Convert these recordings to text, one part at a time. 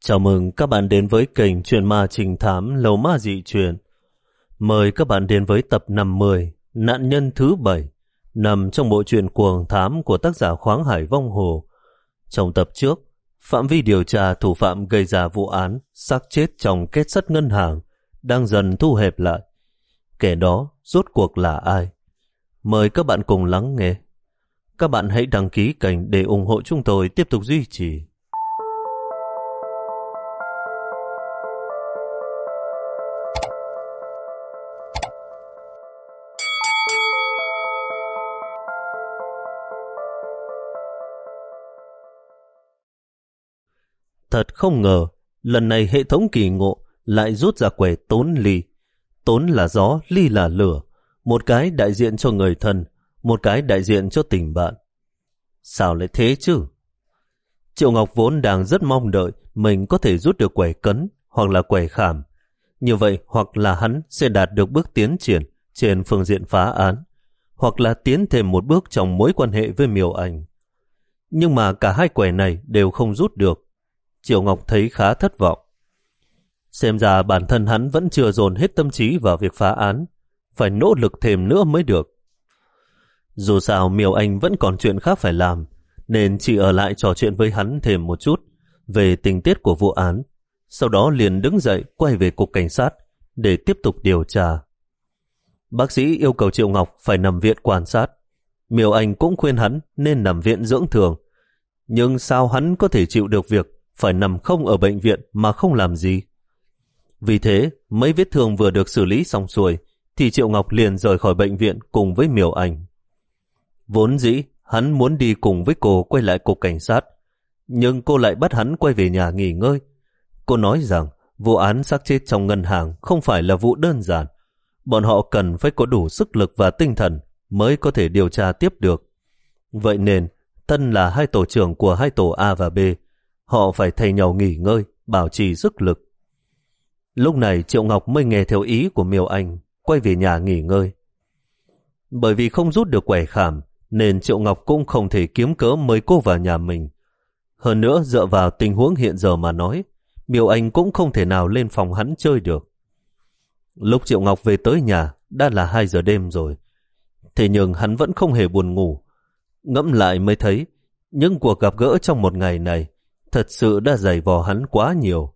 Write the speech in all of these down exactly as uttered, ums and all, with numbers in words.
Chào mừng các bạn đến với kênh Truyện Ma Trinh Thám Lầu Ma Dị Truyền. Mời các bạn đến với tập năm mươi, Nạn nhân thứ bảy, nằm trong bộ truyện Cuồng Thám của tác giả Khoáng Hải Vong Hồ. Trong tập trước, phạm vi điều tra thủ phạm gây ra vụ án xác chết trong kết sắt ngân hàng đang dần thu hẹp lại. Kẻ đó rốt cuộc là ai? Mời các bạn cùng lắng nghe. Các bạn hãy đăng ký kênh để ủng hộ chúng tôi tiếp tục duy trì. Thật không ngờ, lần này hệ thống kỳ ngộ lại rút ra quẻ tốn ly. Tốn là gió, ly là lửa. Một cái đại diện cho người thân, một cái đại diện cho tình bạn. Sao lại thế chứ? Triệu Ngọc vốn đang rất mong đợi mình có thể rút được quẻ cấn hoặc là quẻ khảm. Như vậy hoặc là hắn sẽ đạt được bước tiến triển trên phương diện phá án, hoặc là tiến thêm một bước trong mối quan hệ với Miêu Anh. Nhưng mà cả hai quẻ này đều không rút được. Triệu Ngọc thấy khá thất vọng. Xem ra bản thân hắn vẫn chưa dồn hết tâm trí vào việc phá án, phải nỗ lực thêm nữa mới được. Dù sao Miêu Anh vẫn còn chuyện khác phải làm, nên chỉ ở lại trò chuyện với hắn thêm một chút về tình tiết của vụ án, sau đó liền đứng dậy quay về cục cảnh sát để tiếp tục điều tra. Bác sĩ yêu cầu Triệu Ngọc phải nằm viện quan sát. Miêu Anh cũng khuyên hắn nên nằm viện dưỡng thương, nhưng sao hắn có thể chịu được việc phải nằm không ở bệnh viện mà không làm gì? Vì thế, mấy vết thương vừa được xử lý xong xuôi, thì Triệu Ngọc liền rời khỏi bệnh viện cùng với Miêu Anh. Vốn dĩ, hắn muốn đi cùng với cô quay lại cục cảnh sát, nhưng cô lại bắt hắn quay về nhà nghỉ ngơi. Cô nói rằng vụ án xác chết trong ngân hàng không phải là vụ đơn giản. Bọn họ cần phải có đủ sức lực và tinh thần mới có thể điều tra tiếp được. Vậy nên, thân là hai tổ trưởng của hai tổ A và B, họ phải thay nhau nghỉ ngơi, bảo trì sức lực. Lúc này Triệu Ngọc mới nghe theo ý của Miêu Anh, quay về nhà nghỉ ngơi. Bởi vì không rút được quẻ khảm, nên Triệu Ngọc cũng không thể kiếm cớ mời cô vào nhà mình. Hơn nữa, dựa vào tình huống hiện giờ mà nói, Miêu Anh cũng không thể nào lên phòng hắn chơi được. Lúc Triệu Ngọc về tới nhà, đã là hai giờ đêm rồi. Thế nhưng hắn vẫn không hề buồn ngủ. Ngẫm lại mới thấy, những cuộc gặp gỡ trong một ngày này thật sự đã dày vò hắn quá nhiều.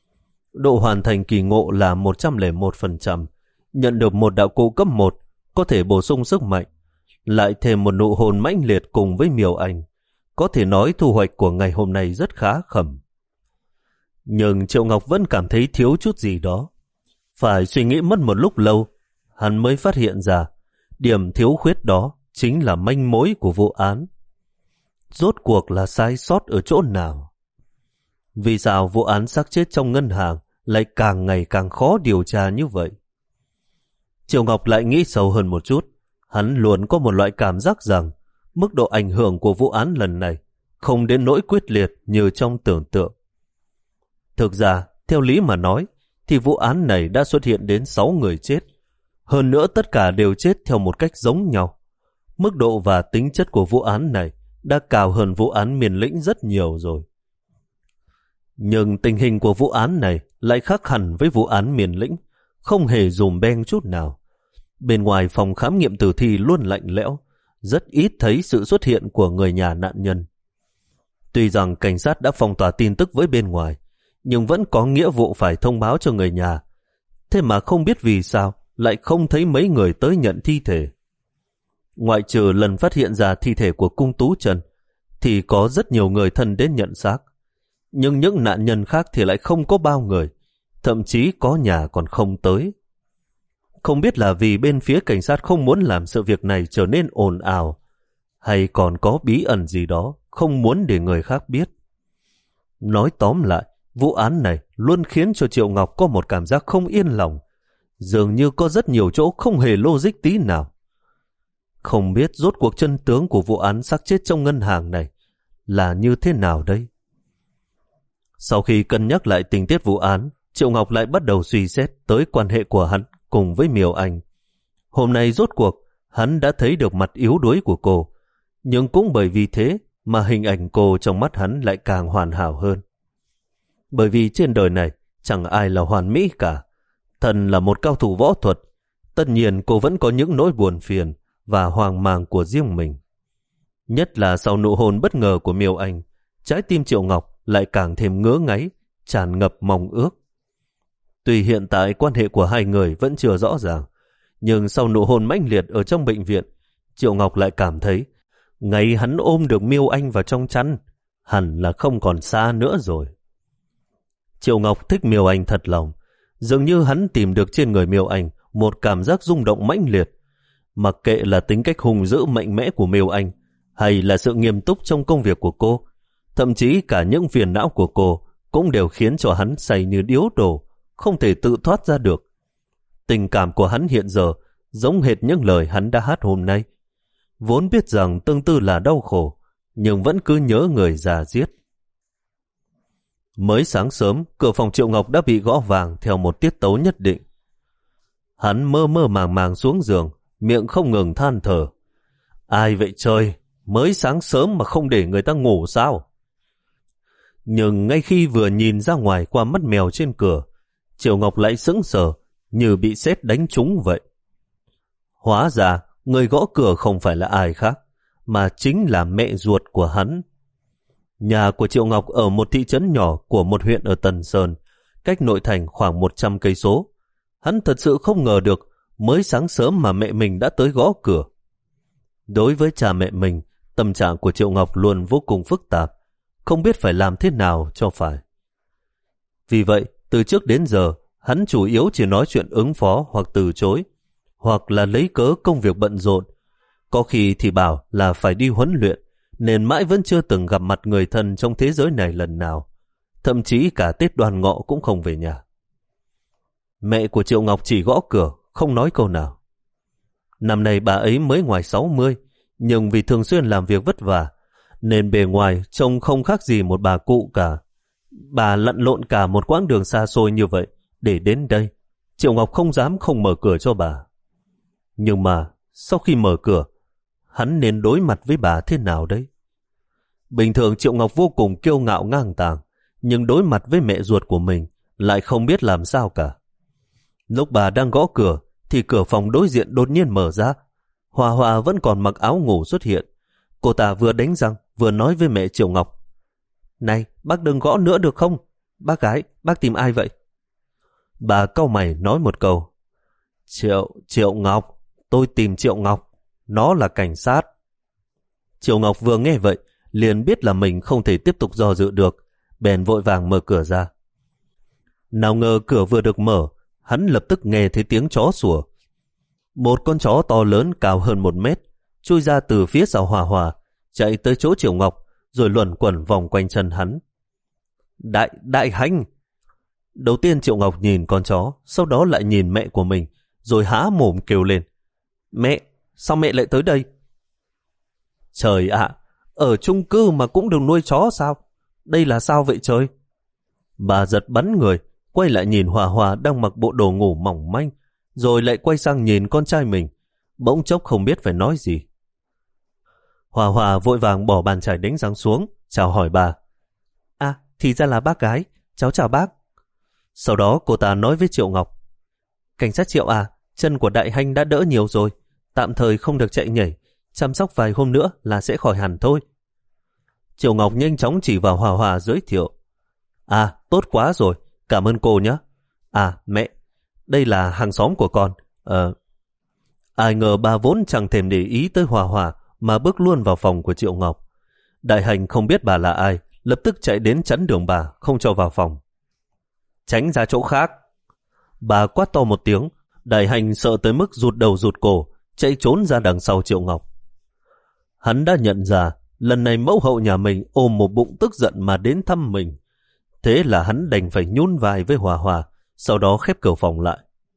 Độ hoàn thành kỳ ngộ là một trăm lẻ một phần trăm, nhận được một đạo cụ cấp một, có thể bổ sung sức mạnh, lại thêm một nụ hôn mãnh liệt cùng với Miêu Anh. Có thể nói thu hoạch của ngày hôm nay rất khá khẩm. Nhưng Triệu Ngọc vẫn cảm thấy thiếu chút gì đó. Phải suy nghĩ mất một lúc lâu, hắn mới phát hiện ra điểm thiếu khuyết đó chính là manh mối của vụ án. Rốt cuộc là sai sót ở chỗ nào? Vì sao vụ án xác chết trong ngân hàng lại càng ngày càng khó điều tra như vậy? Triệu Ngọc lại nghĩ sâu hơn một chút. Hắn luôn có một loại cảm giác rằng mức độ ảnh hưởng của vụ án lần này không đến nỗi quyết liệt như trong tưởng tượng. Thực ra, theo lý mà nói, thì vụ án này đã xuất hiện đến sáu người chết. Hơn nữa tất cả đều chết theo một cách giống nhau. Mức độ và tính chất của vụ án này đã cao hơn vụ án Miền Lĩnh rất nhiều rồi. Nhưng tình hình của vụ án này lại khác hẳn với vụ án Miền Lĩnh, không hề dùm beng chút nào. Bên ngoài phòng khám nghiệm tử thi luôn lạnh lẽo, rất ít thấy sự xuất hiện của người nhà nạn nhân. Tuy rằng cảnh sát đã phong tỏa tin tức với bên ngoài, nhưng vẫn có nghĩa vụ phải thông báo cho người nhà. Thế mà không biết vì sao lại không thấy mấy người tới nhận thi thể. Ngoại trừ lần phát hiện ra thi thể của Cung Tú Trần, thì có rất nhiều người thân đến nhận xác. Nhưng những nạn nhân khác thì lại không có bao người, thậm chí có nhà còn không tới. Không biết là vì bên phía cảnh sát không muốn làm sự việc này trở nên ồn ào, hay còn có bí ẩn gì đó không muốn để người khác biết. Nói tóm lại, vụ án này luôn khiến cho Triệu Ngọc có một cảm giác không yên lòng, dường như có rất nhiều chỗ không hề logic tí nào. Không biết rốt cuộc chân tướng của vụ án xác chết trong ngân hàng này là như thế nào đây? Sau khi cân nhắc lại tình tiết vụ án, Triệu Ngọc lại bắt đầu suy xét tới quan hệ của hắn cùng với Miêu Anh. Hôm nay rốt cuộc, hắn đã thấy được mặt yếu đuối của cô, nhưng cũng bởi vì thế mà hình ảnh cô trong mắt hắn lại càng hoàn hảo hơn. Bởi vì trên đời này chẳng ai là hoàn mỹ cả. Thần là một cao thủ võ thuật. Tất nhiên cô vẫn có những nỗi buồn phiền và hoang mang của riêng mình. Nhất là sau nụ hôn bất ngờ của Miêu Anh, trái tim Triệu Ngọc lại càng thêm ngứa ngáy, tràn ngập mong ước. Tuy hiện tại quan hệ của hai người vẫn chưa rõ ràng, nhưng sau nụ hôn mãnh liệt ở trong bệnh viện, Triệu Ngọc lại cảm thấy ngày hắn ôm được Miêu Anh vào trong chăn, hẳn là không còn xa nữa rồi. Triệu Ngọc thích Miêu Anh thật lòng, dường như hắn tìm được trên người Miêu Anh một cảm giác rung động mãnh liệt. Mặc kệ là tính cách hung dữ mạnh mẽ của Miêu Anh, hay là sự nghiêm túc trong công việc của cô, thậm chí cả những phiền não của cô cũng đều khiến cho hắn say như điếu đổ, không thể tự thoát ra được. Tình cảm của hắn hiện giờ giống hệt những lời hắn đã hát hôm nay. Vốn biết rằng tương tư là đau khổ, nhưng vẫn cứ nhớ người già giết. Mới sáng sớm, cửa phòng Triệu Ngọc đã bị gõ vàng theo một tiết tấu nhất định. Hắn mơ mơ màng màng xuống giường, miệng không ngừng than thở. Ai vậy trời, mới sáng sớm mà không để người ta ngủ sao? Nhưng ngay khi vừa nhìn ra ngoài qua mắt mèo trên cửa, Triệu Ngọc lại sững sờ, như bị sét đánh trúng vậy. Hóa ra, người gõ cửa không phải là ai khác, mà chính là mẹ ruột của hắn. Nhà của Triệu Ngọc ở một thị trấn nhỏ của một huyện ở Tần Sơn, cách nội thành khoảng một trăm cây số. Hắn thật sự không ngờ được, mới sáng sớm mà mẹ mình đã tới gõ cửa. Đối với cha mẹ mình, tâm trạng của Triệu Ngọc luôn vô cùng phức tạp, không biết phải làm thế nào cho phải. Vì vậy, từ trước đến giờ, hắn chủ yếu chỉ nói chuyện ứng phó hoặc từ chối, hoặc là lấy cớ công việc bận rộn. Có khi thì bảo là phải đi huấn luyện, nên mãi vẫn chưa từng gặp mặt người thân trong thế giới này lần nào. Thậm chí cả Tết Đoan Ngọ cũng không về nhà. Mẹ của Triệu Ngọc chỉ gõ cửa, không nói câu nào. Năm nay bà ấy mới ngoài sáu mươi, nhưng vì thường xuyên làm việc vất vả, nên bề ngoài trông không khác gì một bà cụ cả. Bà lặn lộn cả một quãng đường xa xôi như vậy để đến đây. Triệu Ngọc không dám không mở cửa cho bà. Nhưng mà sau khi mở cửa, hắn nên đối mặt với bà thế nào đấy? Bình thường Triệu Ngọc vô cùng kiêu ngạo ngang tàng, nhưng đối mặt với mẹ ruột của mình lại không biết làm sao cả. Lúc bà đang gõ cửa thì cửa phòng đối diện đột nhiên mở ra. Hòa Hòa vẫn còn mặc áo ngủ xuất hiện. Cô ta vừa đánh răng vừa nói với mẹ Triệu Ngọc: Này, bác đừng gõ nữa được không? Bác gái, bác tìm ai vậy? Bà cau mày nói một câu: Triệu, Triệu Ngọc, tôi tìm Triệu Ngọc, nó là cảnh sát. Triệu Ngọc vừa nghe vậy, liền biết là mình không thể tiếp tục do dự được, bèn vội vàng mở cửa ra. Nào ngờ cửa vừa được mở, hắn lập tức nghe thấy tiếng chó sủa. Một con chó to lớn cao hơn một mét, chui ra từ phía sau Hòa Hòa, chạy tới chỗ Triệu Ngọc, rồi luẩn quẩn vòng quanh chân hắn. Đại, đại hành! Đầu tiên Triệu Ngọc nhìn con chó, sau đó lại nhìn mẹ của mình, rồi há mồm kêu lên: Mẹ, sao mẹ lại tới đây? Trời ạ, à, ở chung cư mà cũng được nuôi chó sao? Đây là sao vậy trời? Bà giật bắn người, quay lại nhìn Hòa Hòa đang mặc bộ đồ ngủ mỏng manh, rồi lại quay sang nhìn con trai mình, bỗng chốc không biết phải nói gì. Hòa Hòa vội vàng bỏ bàn chải đánh răng xuống, chào hỏi bà. À, thì ra là bác gái, cháu chào bác. Sau đó cô ta nói với Triệu Ngọc: Cảnh sát Triệu à, chân của đại hành đã đỡ nhiều rồi, tạm thời không được chạy nhảy, chăm sóc vài hôm nữa là sẽ khỏi hẳn thôi. Triệu Ngọc nhanh chóng chỉ vào Hòa Hòa giới thiệu: À, tốt quá rồi, cảm ơn cô nhé. À, mẹ, đây là hàng xóm của con. Ờ... Ai ngờ bà vốn chẳng thèm để ý tới Hòa Hòa mà bước luôn vào phòng của Triệu Ngọc. Đại hành không biết bà là ai, lập tức chạy đến chắn đường bà, không cho vào phòng. Tránh ra chỗ khác. Bà quát to một tiếng, đại hành sợ tới mức rụt đầu rụt cổ, chạy trốn ra đằng sau Triệu Ngọc. Hắn đã nhận ra, lần này mẫu hậu nhà mình ôm một bụng tức giận mà đến thăm mình. Thế là hắn đành phải nhún vai với Hòa Hòa, sau đó khép cửa phòng lại.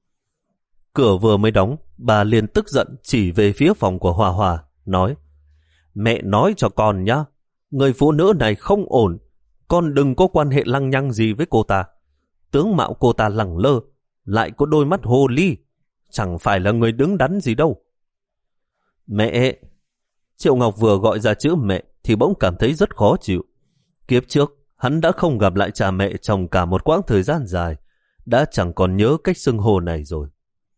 Cửa vừa mới đóng, bà liền tức giận chỉ về phía phòng của Hòa Hòa, nói: Mẹ nói cho con nhá, người phụ nữ này không ổn, con đừng có quan hệ lăng nhăng gì với cô ta. Tướng mạo cô ta lẳng lơ, lại có đôi mắt hồ ly, chẳng phải là người đứng đắn gì đâu. Mẹ! Triệu Ngọc vừa gọi ra chữ mẹ thì bỗng cảm thấy rất khó chịu. Kiếp trước, Hắn đã không gặp lại cha mẹ trong cả một quãng thời gian dài, đã chẳng còn nhớ cách xưng hô này rồi.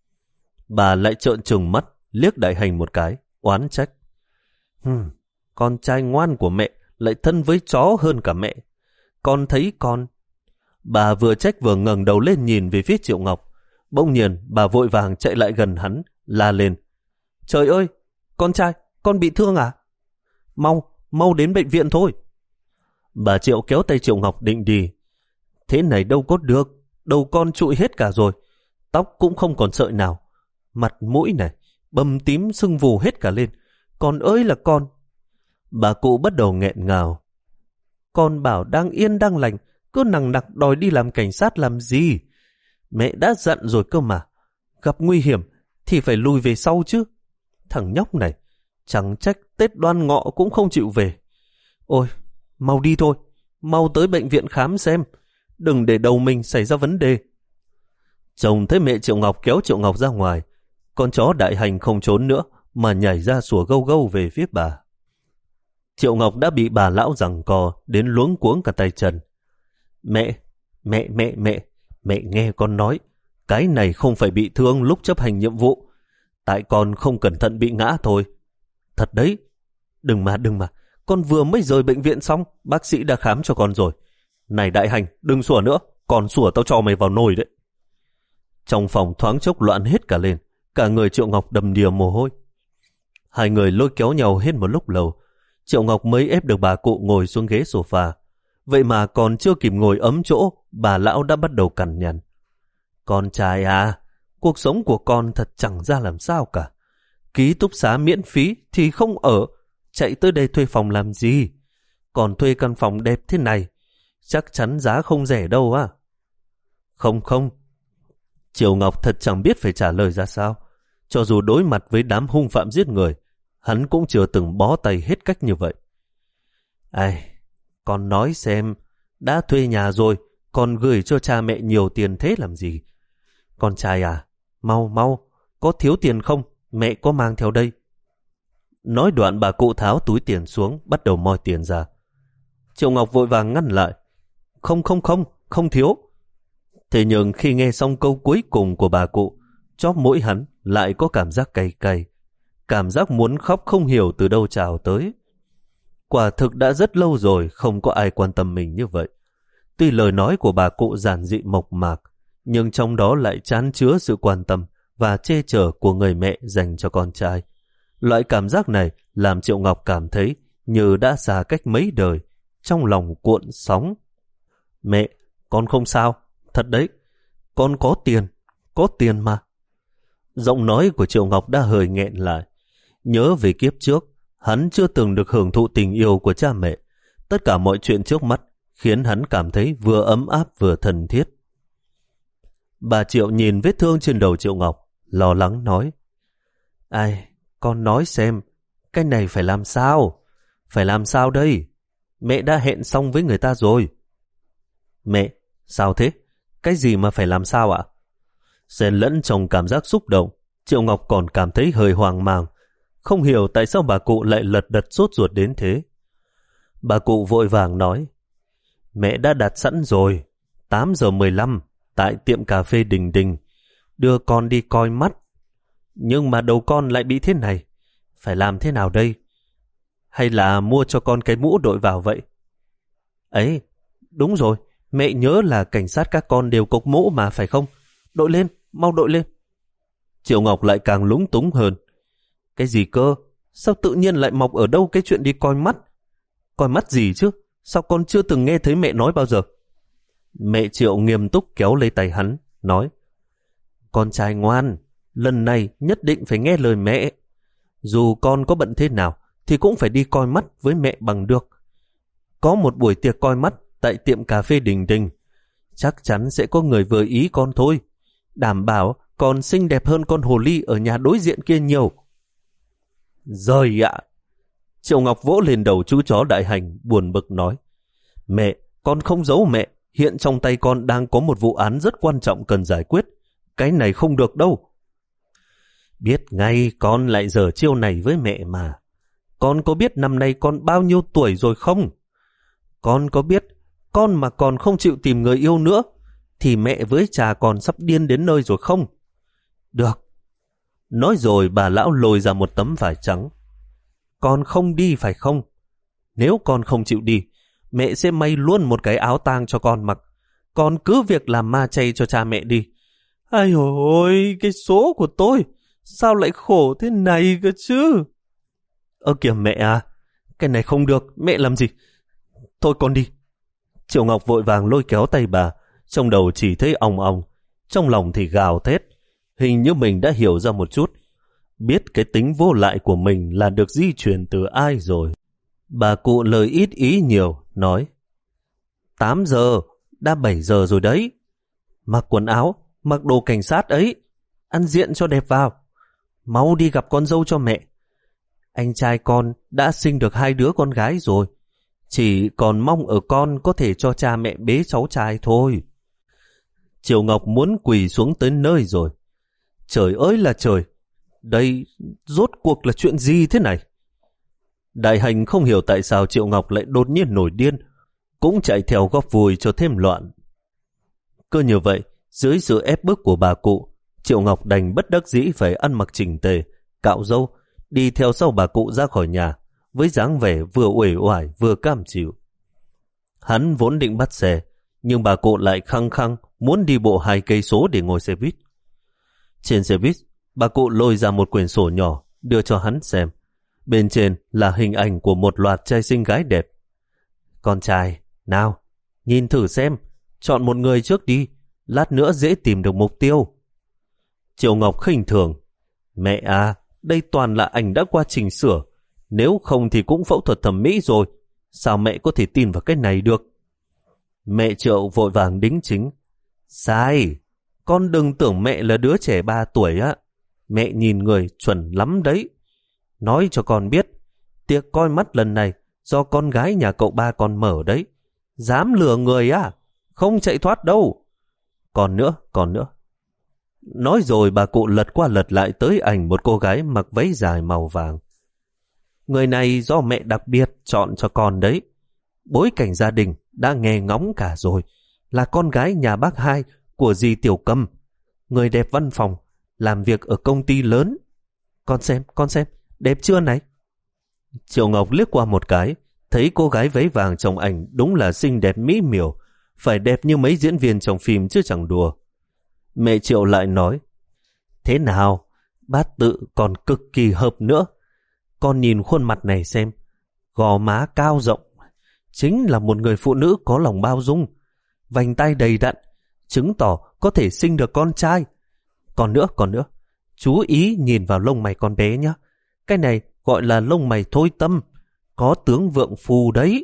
Bà lại trợn trừng mắt, liếc Đại Hành một cái, oán trách. Hừm, con trai ngoan của mẹ lại thân với chó hơn cả mẹ. Con thấy con... Bà vừa trách vừa ngẩng đầu lên nhìn về phía Triệu Ngọc. Bỗng nhiên bà vội vàng chạy lại gần hắn, la lên. Trời ơi, con trai, con bị thương à? Mau, mau đến bệnh viện thôi. Bà Triệu kéo tay Triệu Ngọc định đi. Thế này đâu có được, đầu con trụi hết cả rồi, tóc cũng không còn sợi nào. Mặt mũi này, bầm tím sưng vù hết cả lên. Con ơi là con. Bà cụ bắt đầu nghẹn ngào. Con bảo đang yên đang lành, cứ nằng nặc đòi đi làm cảnh sát làm gì? Mẹ đã dặn rồi cơ mà. Gặp nguy hiểm thì phải lùi về sau chứ. Thằng nhóc này, chẳng trách Tết Đoan Ngọ cũng không chịu về. Ôi, mau đi thôi, mau tới bệnh viện khám xem, đừng để đầu mình xảy ra vấn đề. Chồng thấy mẹ Triệu Ngọc kéo Triệu Ngọc ra ngoài, con chó Đại Hành không trốn nữa mà nhảy ra sủa gâu gâu về phía bà. Triệu Ngọc đã bị bà lão giằng co đến luống cuống cả tay chân. Mẹ, mẹ, mẹ, mẹ, mẹ nghe con nói, cái này không phải bị thương lúc chấp hành nhiệm vụ, tại con không cẩn thận bị ngã thôi. Thật đấy, đừng mà, đừng mà, con vừa mới rời bệnh viện xong, bác sĩ đã khám cho con rồi. Này Đại Hành, đừng sủa nữa, còn sủa tao cho mày vào nồi đấy. Trong phòng thoáng chốc loạn hết cả lên, cả người Triệu Ngọc đầm đìa mồ hôi. Hai người lôi kéo nhau hết một lúc lâu, Triệu Ngọc mới ép được bà cụ ngồi xuống ghế sofa. Vậy mà còn chưa kịp ngồi ấm chỗ, bà lão đã bắt đầu cằn nhằn. Con trai à, cuộc sống của con thật chẳng ra làm sao cả. Ký túc xá miễn phí thì không ở, chạy tới đây thuê phòng làm gì? Còn thuê căn phòng đẹp thế này, chắc chắn giá không rẻ đâu à? Không không. Triệu Ngọc thật chẳng biết phải trả lời ra sao. Cho dù đối mặt với đám hung phạm giết người, hắn cũng chưa từng bó tay hết cách như vậy. Ai, con nói xem, đã thuê nhà rồi, còn gửi cho cha mẹ nhiều tiền thế làm gì? Con trai à, mau mau, có thiếu tiền không? Mẹ có mang theo đây. Nói đoạn bà cụ tháo túi tiền xuống, bắt đầu moi tiền ra. Triệu Ngọc vội vàng ngăn lại. Không không không, không thiếu. Thế nhưng khi nghe xong câu cuối cùng của bà cụ, chóp mũi hắn lại có cảm giác cay cay. Cảm giác muốn khóc không hiểu từ đâu trào tới. Quả thực đã rất lâu rồi không có ai quan tâm mình như vậy. Tuy lời nói của bà cụ giản dị mộc mạc, nhưng trong đó lại chan chứa sự quan tâm và che chở của người mẹ dành cho con trai. Loại cảm giác này làm Triệu Ngọc cảm thấy như đã xa cách mấy đời, trong lòng cuộn sóng. Mẹ, con không sao, thật đấy, con có tiền, có tiền mà. Giọng nói của Triệu Ngọc đã hơi nghẹn lại. Nhớ về kiếp trước, hắn chưa từng được hưởng thụ tình yêu của cha mẹ. Tất cả mọi chuyện trước mắt khiến hắn cảm thấy vừa ấm áp vừa thân thiết. Bà Triệu nhìn vết thương trên đầu Triệu Ngọc, lo lắng nói. Ai, con nói xem, cái này phải làm sao? Phải làm sao đây? Mẹ đã hẹn xong với người ta rồi. Mẹ, sao thế? Cái gì mà phải làm sao ạ? Xen lẫn trong cảm giác xúc động, Triệu Ngọc còn cảm thấy hơi hoang mang. Không hiểu tại sao bà cụ lại lật đật sốt ruột đến thế. Bà cụ vội vàng nói. Mẹ đã đặt sẵn rồi, tám giờ mười lăm, tại tiệm cà phê Đình Đình. Đưa con đi coi mắt. Nhưng mà đầu con lại bị thế này. Phải làm thế nào đây? Hay là mua cho con cái mũ đội vào vậy? Ấy, đúng rồi, mẹ nhớ là cảnh sát các con đều cộc mũ mà phải không? Đội lên, mau đội lên. Triệu Ngọc lại càng lúng túng hơn. Cái gì cơ? Sao tự nhiên lại mọc ở đâu cái chuyện đi coi mắt? Coi mắt gì chứ? Sao con chưa từng nghe thấy mẹ nói bao giờ? Mẹ Triệu nghiêm túc kéo lấy tay hắn, nói. Con trai ngoan, lần này nhất định phải nghe lời mẹ. Dù con có bận thế nào, thì cũng phải đi coi mắt với mẹ bằng được. Có một buổi tiệc coi mắt tại tiệm cà phê Đình Đình. Chắc chắn sẽ có người vừa ý con thôi. Đảm bảo con xinh đẹp hơn con hồ ly ở nhà đối diện kia nhiều. Rồi ạ. Triệu Ngọc vỗ lên đầu chú chó Đại Hành, buồn bực nói. Mẹ, con không giấu mẹ. Hiện trong tay con đang có một vụ án rất quan trọng cần giải quyết. Cái này không được đâu. Biết ngay con lại giở chiêu này với mẹ mà. Con có biết năm nay con bao nhiêu tuổi rồi không? Con có biết con mà còn không chịu tìm người yêu nữa, thì mẹ với cha con sắp điên đến nơi rồi không? Được. Nói rồi bà lão lôi ra một tấm vải trắng. Con không đi phải không? Nếu con không chịu đi, mẹ sẽ may luôn một cái áo tang cho con mặc. Con cứ việc làm ma chay cho cha mẹ đi. Ai ôi, cái số của tôi, sao lại khổ thế này cơ chứ? Ơ kìa mẹ à, cái này không được, mẹ làm gì? Thôi con đi. Triệu Ngọc vội vàng lôi kéo tay bà, trong đầu chỉ thấy ong ong, trong lòng thì gào thét. Hình như mình đã hiểu ra một chút, biết cái tính vô lại của mình là được di truyền từ ai rồi. Bà cụ lời ít ý nhiều, nói: tám giờ, đã bảy giờ rồi đấy. Mặc quần áo, mặc đồ cảnh sát ấy, ăn diện cho đẹp vào. Mau đi gặp con dâu cho mẹ. Anh trai con đã sinh được hai đứa con gái rồi, chỉ còn mong ở con có thể cho cha mẹ bế cháu trai thôi. Triệu Ngọc muốn quỳ xuống tới nơi rồi. Trời ơi là trời, đây rốt cuộc là chuyện gì thế này? Đại Hành không hiểu tại sao Triệu Ngọc lại đột nhiên nổi điên, cũng chạy theo góp vui cho thêm loạn. Cứ như vậy, dưới sự ép bức của bà cụ, Triệu Ngọc đành bất đắc dĩ phải ăn mặc chỉnh tề, cạo râu, đi theo sau bà cụ ra khỏi nhà, với dáng vẻ vừa uể oải vừa cam chịu. Hắn vốn định bắt xe, nhưng bà cụ lại khăng khăng muốn đi bộ hai cây số để ngồi xe buýt. Trên xe buýt, bà cụ lôi ra một quyển sổ nhỏ, đưa cho hắn xem. Bên trên là hình ảnh của một loạt trai xinh gái đẹp. Con trai, nào, nhìn thử xem, chọn một người trước đi, lát nữa dễ tìm được mục tiêu. Triệu Ngọc khinh thường: mẹ à, đây toàn là ảnh đã qua chỉnh sửa, nếu không thì cũng phẫu thuật thẩm mỹ rồi, sao mẹ có thể tin vào cái này được? Mẹ Triệu vội vàng đính chính: sai, con đừng tưởng mẹ là đứa trẻ ba tuổi á, mẹ nhìn người chuẩn lắm đấy. Nói cho con biết, tiệc coi mắt lần này do con gái nhà cậu ba con mở đấy, dám lừa người á, không chạy thoát đâu. Còn nữa, còn nữa. Nói rồi bà cụ lật qua lật lại tới ảnh một cô gái mặc váy dài màu vàng. Người này do mẹ đặc biệt chọn cho con đấy. Bối cảnh gia đình đã nghe ngóng cả rồi, là con gái nhà bác hai của dì Tiểu Cầm, người đẹp văn phòng, làm việc ở công ty lớn. Con xem, con xem, đẹp chưa này? Triệu Ngọc liếc qua một cái, thấy cô gái váy vàng trong ảnh đúng là xinh đẹp mỹ miều, phải đẹp như mấy diễn viên trong phim chứ chẳng đùa. Mẹ Triệu lại nói: thế nào, bát tự còn cực kỳ hợp nữa. Con nhìn khuôn mặt này xem, gò má cao rộng, chính là một người phụ nữ có lòng bao dung, vành tay đầy đặn, chứng tỏ có thể sinh được con trai. Còn nữa, còn nữa, chú ý nhìn vào lông mày con bé nhé. Cái này gọi là lông mày thôi tâm, có tướng vượng phù đấy.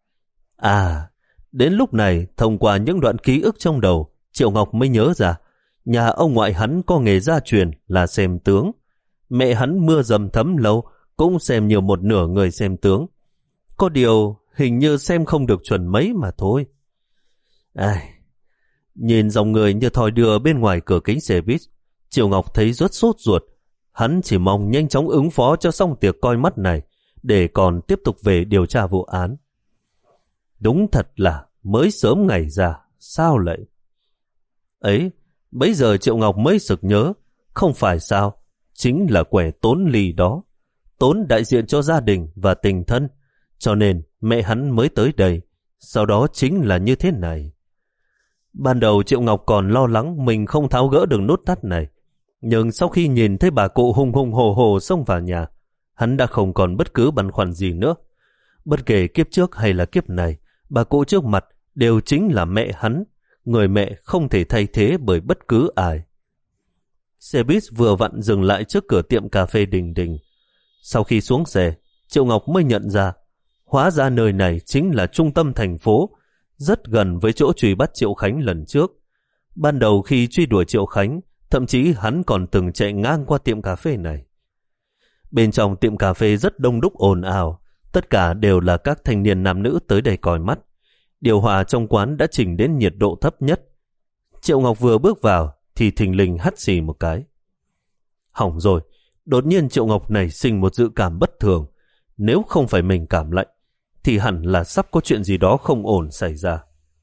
À, đến lúc này, thông qua những đoạn ký ức trong đầu, Triệu Ngọc mới nhớ ra, nhà ông ngoại hắn có nghề gia truyền là xem tướng. Mẹ hắn mưa dầm thấm lâu cũng xem nhiều một nửa người xem tướng. Có điều hình như xem không được chuẩn mấy mà thôi. Ai... Nhìn dòng người như thoi đưa bên ngoài cửa kính xe buýt, Triệu Ngọc thấy rất sốt ruột. Hắn chỉ mong nhanh chóng ứng phó cho xong tiệc coi mắt này, để còn tiếp tục về điều tra vụ án. Đúng thật là mới sớm ngày ra, sao lại? Ấy, bấy giờ Triệu Ngọc mới sực nhớ, không phải sao, chính là quẻ Tốn Ly đó. Tốn đại diện cho gia đình và tình thân, cho nên mẹ hắn mới tới đây. Sau đó chính là như thế này. Ban đầu Triệu Ngọc còn lo lắng mình không tháo gỡ được nút thắt này, nhưng sau khi nhìn thấy bà cụ hùng hùng hồ hồ xông vào nhà, hắn đã không còn bất cứ băn khoăn gì nữa. Bất kể kiếp trước hay là kiếp này, bà cụ trước mặt đều chính là mẹ hắn, người mẹ không thể thay thế bởi bất cứ ai. Xe buýt vừa vặn dừng lại trước cửa tiệm cà phê Đình Đình. Sau khi xuống xe, Triệu Ngọc mới nhận ra, hóa ra nơi này chính là trung tâm thành phố, rất gần với chỗ truy bắt Triệu Khánh lần trước. Ban đầu khi truy đuổi Triệu Khánh, thậm chí hắn còn từng chạy ngang qua tiệm cà phê này. Bên trong tiệm cà phê rất đông đúc ồn ào, tất cả đều là các thanh niên nam nữ tới đây coi mắt. Điều hòa trong quán đã chỉnh đến nhiệt độ thấp nhất. Triệu Ngọc vừa bước vào thì thình lình hắt xì một cái. Hỏng rồi, đột nhiên Triệu Ngọc nảy sinh một dự cảm bất thường. Nếu không phải mình cảm lạnh, thì hẳn là sắp có chuyện gì đó không ổn xảy ra.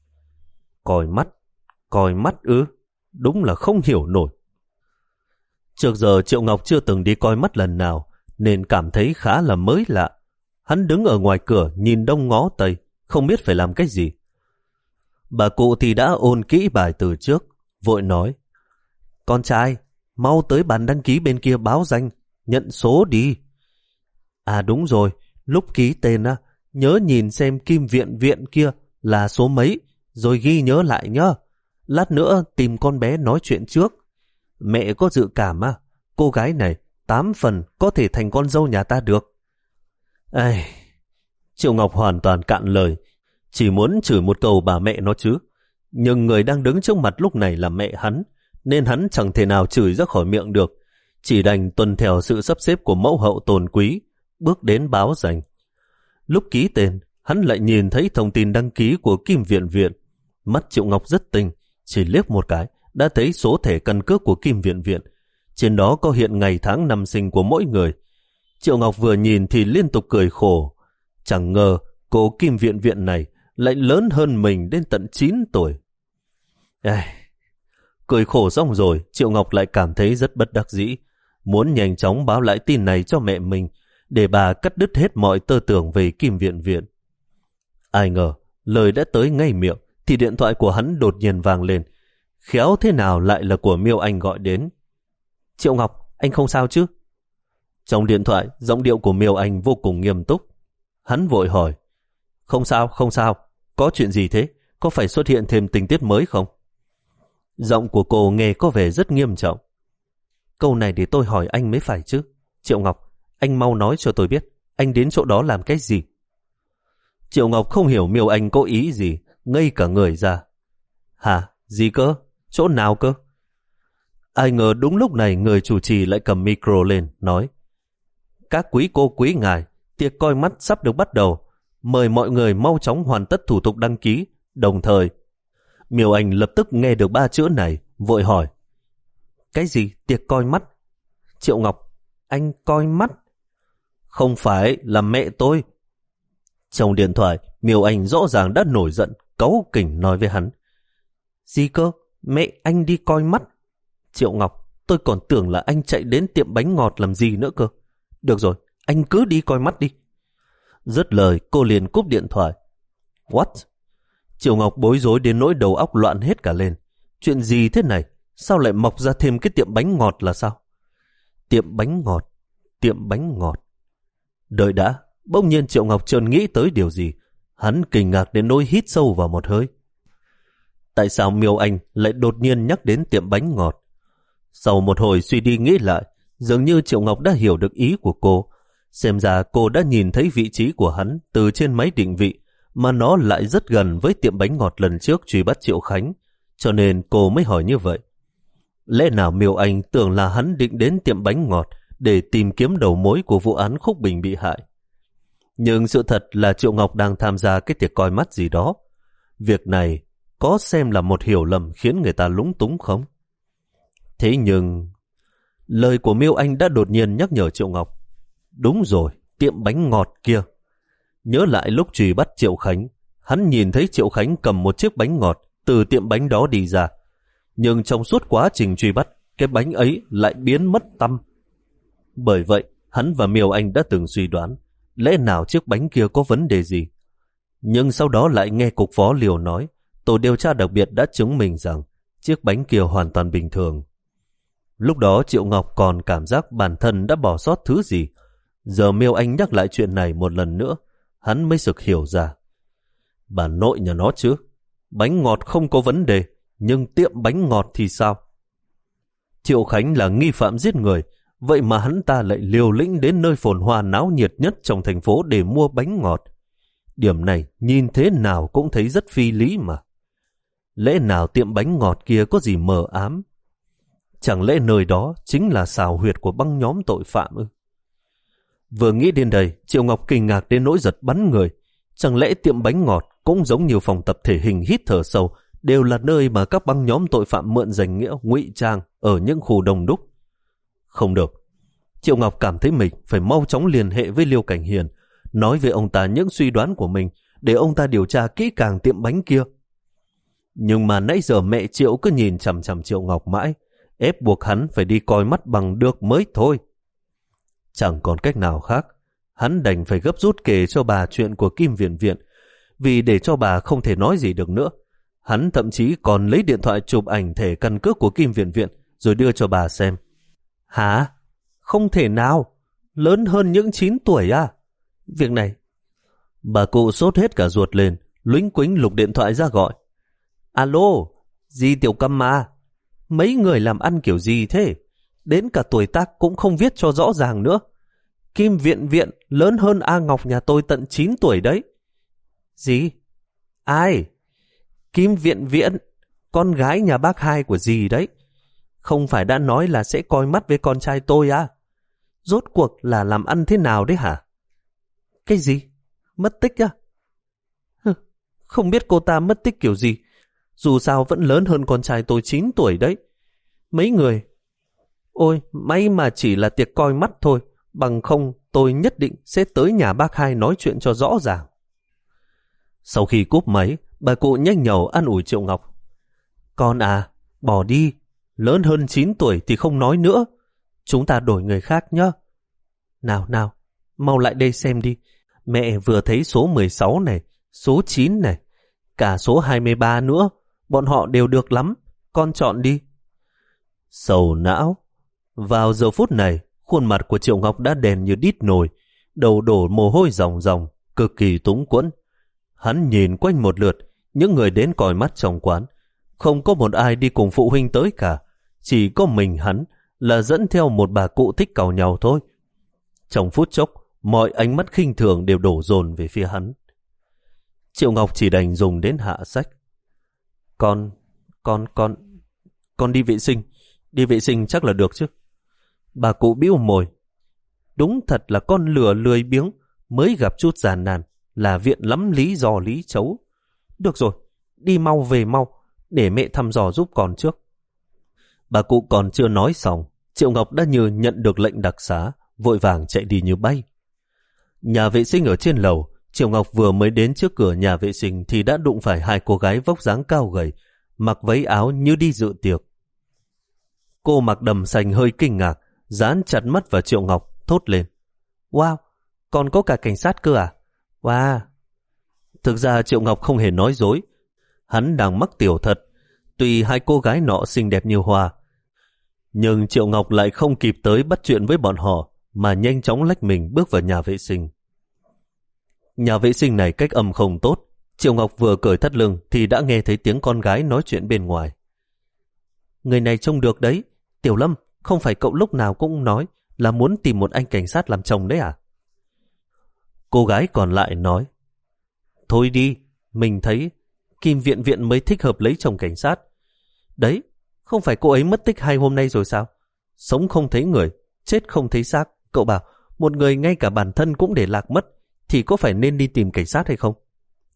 Coi mắt, coi mắt ư, đúng là không hiểu nổi. Trước giờ Triệu Ngọc chưa từng đi coi mắt lần nào, nên cảm thấy khá là mới lạ. Hắn đứng ở ngoài cửa nhìn đông ngó tây, không biết phải làm cái gì. Bà cụ thì đã ôn kỹ bài từ trước, vội nói: Con trai, mau tới bàn đăng ký bên kia báo danh, nhận số đi. À đúng rồi, lúc ký tên á, nhớ nhìn xem kim viện viện kia là số mấy, rồi ghi nhớ lại nhá. Lát nữa tìm con bé nói chuyện trước. Mẹ có dự cảm á, cô gái này tám phần có thể thành con dâu nhà ta được. Ai... Triệu Ngọc hoàn toàn cạn lời, chỉ muốn chửi một câu bà mẹ nó chứ. Nhưng người đang đứng trước mặt lúc này là mẹ hắn, nên hắn chẳng thể nào chửi ra khỏi miệng được, chỉ đành tuân theo sự sắp xếp của mẫu hậu Tôn Quý, bước đến báo danh. Lúc ký tên, hắn lại nhìn thấy thông tin đăng ký của Kim Viện Viện. Mắt Triệu Ngọc rất tinh, chỉ liếc một cái đã thấy số thẻ căn cước của Kim Viện Viện. Trên đó có hiện ngày tháng năm sinh của mỗi người. Triệu Ngọc vừa nhìn thì liên tục cười khổ. Chẳng ngờ cô Kim Viện Viện này lại lớn hơn mình đến tận chín tuổi. Ê, cười khổ xong rồi, Triệu Ngọc lại cảm thấy rất bất đắc dĩ, muốn nhanh chóng báo lại tin này cho mẹ mình, để bà cắt đứt hết mọi tơ tưởng về Kim Viện Viện. Ai ngờ, lời đã tới ngay miệng, thì điện thoại của hắn đột nhiên vang lên. Khéo thế nào lại là của Miêu Anh gọi đến. Triệu Ngọc, anh không sao chứ? Trong điện thoại, giọng điệu của Miêu Anh vô cùng nghiêm túc. Hắn vội hỏi: Không sao, không sao. Có chuyện gì thế? Có phải xuất hiện thêm tình tiết mới không? Giọng của cô nghe có vẻ rất nghiêm trọng. Câu này để tôi hỏi anh mới phải chứ. Triệu Ngọc, anh mau nói cho tôi biết, anh đến chỗ đó làm cái gì? Triệu Ngọc không hiểu Miêu Anh có ý gì, ngây cả người ra. Hả? Gì cơ? Chỗ nào cơ? Ai ngờ đúng lúc này người chủ trì lại cầm micro lên, nói: Các quý cô quý ngài, tiệc coi mắt sắp được bắt đầu. Mời mọi người mau chóng hoàn tất thủ tục đăng ký, đồng thời. Miêu Anh lập tức nghe được ba chữ này, vội hỏi: Cái gì tiệc coi mắt? Triệu Ngọc, anh coi mắt? Không phải, là mẹ tôi. Trong điện thoại, Miêu Anh rõ ràng đã nổi giận, cáu kỉnh nói với hắn: Gì cơ? Mẹ anh đi coi mắt? Triệu Ngọc, tôi còn tưởng là anh chạy đến tiệm bánh ngọt làm gì nữa cơ. Được rồi, anh cứ đi coi mắt đi. Dứt lời, cô liền cúp điện thoại. What? Triệu Ngọc bối rối đến nỗi đầu óc loạn hết cả lên. Chuyện gì thế này? Sao lại mọc ra thêm cái tiệm bánh ngọt là sao? Tiệm bánh ngọt, tiệm bánh ngọt. Đợi đã, bỗng nhiên Triệu Ngọc chợt nghĩ tới điều gì. Hắn kinh ngạc đến nỗi hít sâu vào một hơi. Tại sao Miêu Anh lại đột nhiên nhắc đến tiệm bánh ngọt? Sau một hồi suy đi nghĩ lại, dường như Triệu Ngọc đã hiểu được ý của cô. Xem ra cô đã nhìn thấy vị trí của hắn từ trên máy định vị, mà nó lại rất gần với tiệm bánh ngọt lần trước truy bắt Triệu Khánh, cho nên cô mới hỏi như vậy. Lẽ nào Miêu Anh tưởng là hắn định đến tiệm bánh ngọt để tìm kiếm đầu mối của vụ án Khúc Bình bị hại? Nhưng sự thật là Triệu Ngọc đang tham gia cái tiệc coi mắt gì đó. Việc này có xem là một hiểu lầm khiến người ta lúng túng không? Thế nhưng lời của Miêu Anh đã đột nhiên nhắc nhở Triệu Ngọc. Đúng rồi, tiệm bánh ngọt kia. Nhớ lại lúc truy bắt Triệu Khánh, hắn nhìn thấy Triệu Khánh cầm một chiếc bánh ngọt từ tiệm bánh đó đi ra. Nhưng trong suốt quá trình truy bắt, cái bánh ấy lại biến mất tăm. Bởi vậy, hắn và Miêu Anh đã từng suy đoán, lẽ nào chiếc bánh kia có vấn đề gì? Nhưng sau đó lại nghe cục phó Liều nói, tổ điều tra đặc biệt đã chứng minh rằng chiếc bánh kia hoàn toàn bình thường. Lúc đó Triệu Ngọc còn cảm giác bản thân đã bỏ sót thứ gì. Giờ Miêu Anh nhắc lại chuyện này một lần nữa, hắn mới sực hiểu ra. Bà nội nhà nó chứ, bánh ngọt không có vấn đề, nhưng tiệm bánh ngọt thì sao? Triệu Khánh là nghi phạm giết người, vậy mà hắn ta lại liều lĩnh đến nơi phồn hoa náo nhiệt nhất trong thành phố để mua bánh ngọt. Điểm này nhìn thế nào cũng thấy rất phi lý mà. Lẽ nào tiệm bánh ngọt kia có gì mờ ám? Chẳng lẽ nơi đó chính là xào huyệt của băng nhóm tội phạm ư? Vừa nghĩ đến đây, Triệu Ngọc kinh ngạc đến nỗi giật bắn người. Chẳng lẽ tiệm bánh ngọt cũng giống như phòng tập thể hình hít thở sâu, đều là nơi mà các băng nhóm tội phạm mượn danh nghĩa ngụy trang ở những khu đông đúc? Không được. Triệu Ngọc cảm thấy mình phải mau chóng liên hệ với Liêu Cảnh Hiền, nói với ông ta những suy đoán của mình để ông ta điều tra kỹ càng tiệm bánh kia. Nhưng mà nãy giờ mẹ Triệu cứ nhìn chằm chằm Triệu Ngọc mãi, ép buộc hắn phải đi coi mắt bằng được mới thôi. Chẳng còn cách nào khác, hắn đành phải gấp rút kể cho bà chuyện của Kim Viện Viện, vì để cho bà không thể nói gì được nữa. Hắn thậm chí còn lấy điện thoại chụp ảnh thẻ căn cước của Kim Viện Viện rồi đưa cho bà xem. Hả? Không thể nào, lớn hơn những chín tuổi à? Việc này... Bà cụ sốt hết cả ruột lên, lúnh quính lục điện thoại ra gọi. Alo, dì Tiểu Câm mà, mấy người làm ăn kiểu gì thế? Đến cả tuổi tác cũng không viết cho rõ ràng nữa. Kim Viện Viện lớn hơn A Ngọc nhà tôi tận chín tuổi đấy. Gì? Ai? Kim Viện Viện, con gái nhà bác hai của dì đấy. Không phải đã nói là sẽ coi mắt với con trai tôi à? Rốt cuộc là làm ăn thế nào đấy hả? Cái gì? Mất tích á? Hừ, không biết cô ta mất tích kiểu gì. Dù sao vẫn lớn hơn con trai tôi chín tuổi đấy. Mấy người... Ôi, may mà chỉ là tiệc coi mắt thôi. Bằng không, tôi nhất định sẽ tới nhà bác hai nói chuyện cho rõ ràng. Sau khi cúp máy, bà cụ nhanh nhẩu an ủi Triệu Ngọc. Con à, bỏ đi. Lớn hơn chín tuổi thì không nói nữa. Chúng ta đổi người khác nhé. Nào nào, mau lại đây xem đi. Mẹ vừa thấy số mười sáu này, số chín này, cả số hai mươi ba nữa. Bọn họ đều được lắm. Con chọn đi. Sầu não. Vào giờ phút này, khuôn mặt của Triệu Ngọc đã đèn như đít nồi, đầu đổ mồ hôi ròng ròng, cực kỳ túng quẫn. Hắn nhìn quanh một lượt, những người đến coi mắt trong quán. Không có một ai đi cùng phụ huynh tới cả. Chỉ có mình hắn là dẫn theo một bà cụ thích càu nhau thôi. Trong phút chốc, mọi ánh mắt khinh thường đều đổ dồn về phía hắn. Triệu Ngọc chỉ đành dùng đến hạ sách. Con, con, con, con đi vệ sinh. Đi vệ sinh chắc là được chứ. Bà cụ bĩu môi. Đúng thật là con lừa lười biếng, mới gặp chút giàn nàn, là viện lắm lý do lý chấu. Được rồi, đi mau về mau, để mẹ thăm dò giúp con trước. Bà cụ còn chưa nói xong, Triệu Ngọc đã như nhận được lệnh đặc xá, vội vàng chạy đi như bay. Nhà vệ sinh ở trên lầu, Triệu Ngọc vừa mới đến trước cửa nhà vệ sinh thì đã đụng phải hai cô gái vóc dáng cao gầy, mặc váy áo như đi dự tiệc. Cô mặc đầm xanh hơi kinh ngạc, dán chặt mắt vào Triệu Ngọc, thốt lên. Wow, còn có cả cảnh sát cơ à? Wow. Thực ra Triệu Ngọc không hề nói dối. Hắn đang mắc tiểu thật. Tuy hai cô gái nọ xinh đẹp như hoa, nhưng Triệu Ngọc lại không kịp tới bắt chuyện với bọn họ, mà nhanh chóng lách mình bước vào nhà vệ sinh. Nhà vệ sinh này cách âm không tốt. Triệu Ngọc vừa cởi thắt lưng thì đã nghe thấy tiếng con gái nói chuyện bên ngoài. Người này trông được đấy. Tiểu Lâm, không phải cậu lúc nào cũng nói là muốn tìm một anh cảnh sát làm chồng đấy à? Cô gái còn lại nói. Thôi đi, mình thấy Kim Viện Viện mới thích hợp lấy chồng cảnh sát. Đấy, không phải cô ấy mất tích hai hôm nay rồi sao? Sống không thấy người, chết không thấy xác. Cậu bảo một người ngay cả bản thân cũng để lạc mất thì có phải nên đi tìm cảnh sát hay không?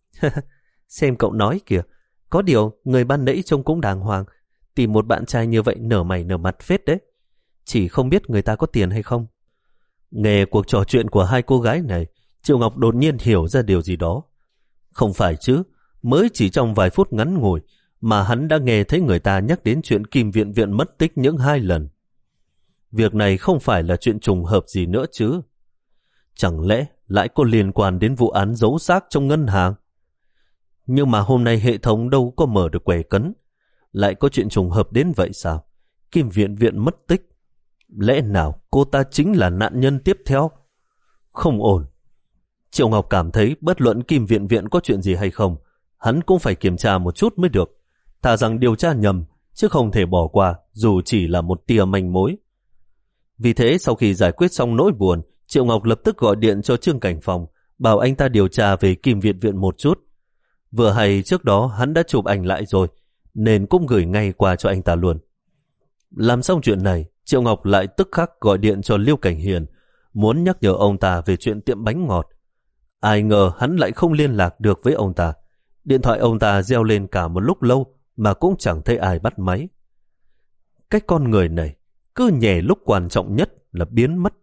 Xem cậu nói kìa. Có điều người ban nãy trông cũng đàng hoàng. Tìm một bạn trai như vậy nở mày nở mặt phết đấy. Chỉ không biết người ta có tiền hay không. Nghe cuộc trò chuyện của hai cô gái này, Triệu Ngọc đột nhiên hiểu ra điều gì đó. Không phải chứ, mới chỉ trong vài phút ngắn ngủi mà hắn đã nghe thấy người ta nhắc đến chuyện Kim Viện Viện mất tích những hai lần. Việc này không phải là chuyện trùng hợp gì nữa chứ. Chẳng lẽ lại có liên quan đến vụ án giấu xác trong ngân hàng? Nhưng mà hôm nay hệ thống đâu có mở được quẻ cấn. Lại có chuyện trùng hợp đến vậy sao? Kim Viện Viện mất tích. Lẽ nào cô ta chính là nạn nhân tiếp theo? Không ổn. Triệu Ngọc cảm thấy bất luận Kim Viện Viện có chuyện gì hay không, hắn cũng phải kiểm tra một chút mới được. Thà rằng điều tra nhầm, chứ không thể bỏ qua dù chỉ là một tia manh mối. Vì thế sau khi giải quyết xong nỗi buồn, Triệu Ngọc lập tức gọi điện cho Trương Cảnh Phong, bảo anh ta điều tra về Kim Viện Viện một chút. Vừa hay trước đó hắn đã chụp ảnh lại rồi, nên cũng gửi ngay qua cho anh ta luôn. Làm xong chuyện này, Triệu Ngọc lại tức khắc gọi điện cho Liêu Cảnh Hiền, muốn nhắc nhở ông ta về chuyện tiệm bánh ngọt. Ai ngờ hắn lại không liên lạc được với ông ta. Điện thoại ông ta reo lên cả một lúc lâu mà cũng chẳng thấy ai bắt máy. Cái con người này cứ nhè lúc quan trọng nhất là biến mất.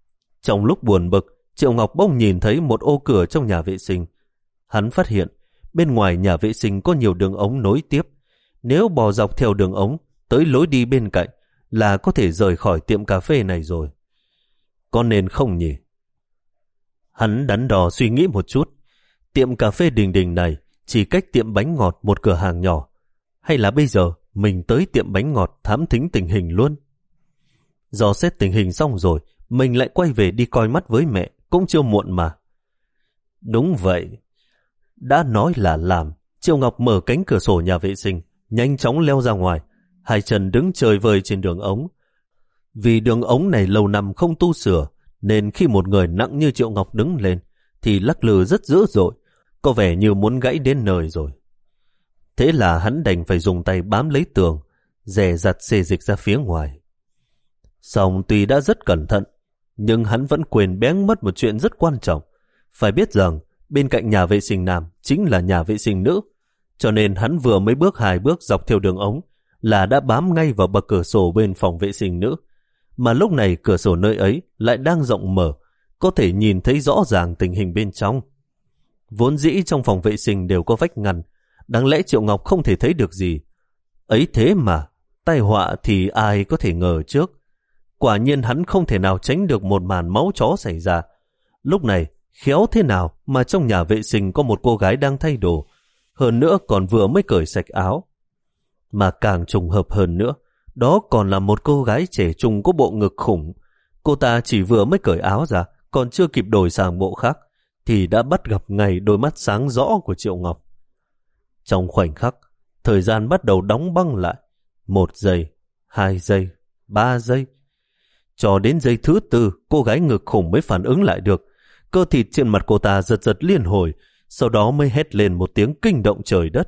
Trong lúc buồn bực, Triệu Ngọc bỗng nhìn thấy một ô cửa trong nhà vệ sinh. Hắn phát hiện bên ngoài nhà vệ sinh có nhiều đường ống nối tiếp. Nếu bò dọc theo đường ống tới lối đi bên cạnh là có thể rời khỏi tiệm cà phê này rồi. Có nên không nhỉ? Hắn đắn đo suy nghĩ một chút. Tiệm cà phê Đình Đình này chỉ cách tiệm bánh ngọt một cửa hàng nhỏ. Hay là bây giờ mình tới tiệm bánh ngọt thám thính tình hình luôn? Dò xét tình hình xong rồi, mình lại quay về đi coi mắt với mẹ, cũng chưa muộn mà. Đúng vậy. Đã nói là làm, Triệu Ngọc mở cánh cửa sổ nhà vệ sinh, nhanh chóng leo ra ngoài, hai chân đứng chơi vơi trên đường ống. Vì đường ống này lâu năm không tu sửa, nên khi một người nặng như Triệu Ngọc đứng lên, thì lắc lư rất dữ dội, có vẻ như muốn gãy đến nơi rồi. Thế là hắn đành phải dùng tay bám lấy tường, dè dặt xê dịch ra phía ngoài. Xong tuy đã rất cẩn thận, nhưng hắn vẫn quên bén mất một chuyện rất quan trọng. Phải biết rằng bên cạnh nhà vệ sinh nam chính là nhà vệ sinh nữ, cho nên hắn vừa mới bước hai bước dọc theo đường ống là đã bám ngay vào bậc cửa sổ bên phòng vệ sinh nữ. Mà lúc này cửa sổ nơi ấy lại đang rộng mở, có thể nhìn thấy rõ ràng tình hình bên trong. Vốn dĩ trong phòng vệ sinh đều có vách ngăn, đáng lẽ Triệu Ngọc không thể thấy được gì. Ấy thế mà, tai họa thì ai có thể ngờ trước. Quả nhiên hắn không thể nào tránh được một màn máu chó xảy ra. Lúc này, khéo thế nào mà trong nhà vệ sinh có một cô gái đang thay đồ, hơn nữa còn vừa mới cởi sạch áo. Mà càng trùng hợp hơn nữa, đó còn là một cô gái trẻ trung có bộ ngực khủng. Cô ta chỉ vừa mới cởi áo ra, còn chưa kịp đổi sang bộ khác, thì đã bắt gặp ngay đôi mắt sáng rõ của Triệu Ngọc. Trong khoảnh khắc, thời gian bắt đầu đóng băng lại. Một giây, hai giây, ba giây. Cho đến giây thứ tư, cô gái ngực khủng mới phản ứng lại được. Cơ thịt trên mặt cô ta giật giật liên hồi, sau đó mới hét lên một tiếng kinh động trời đất.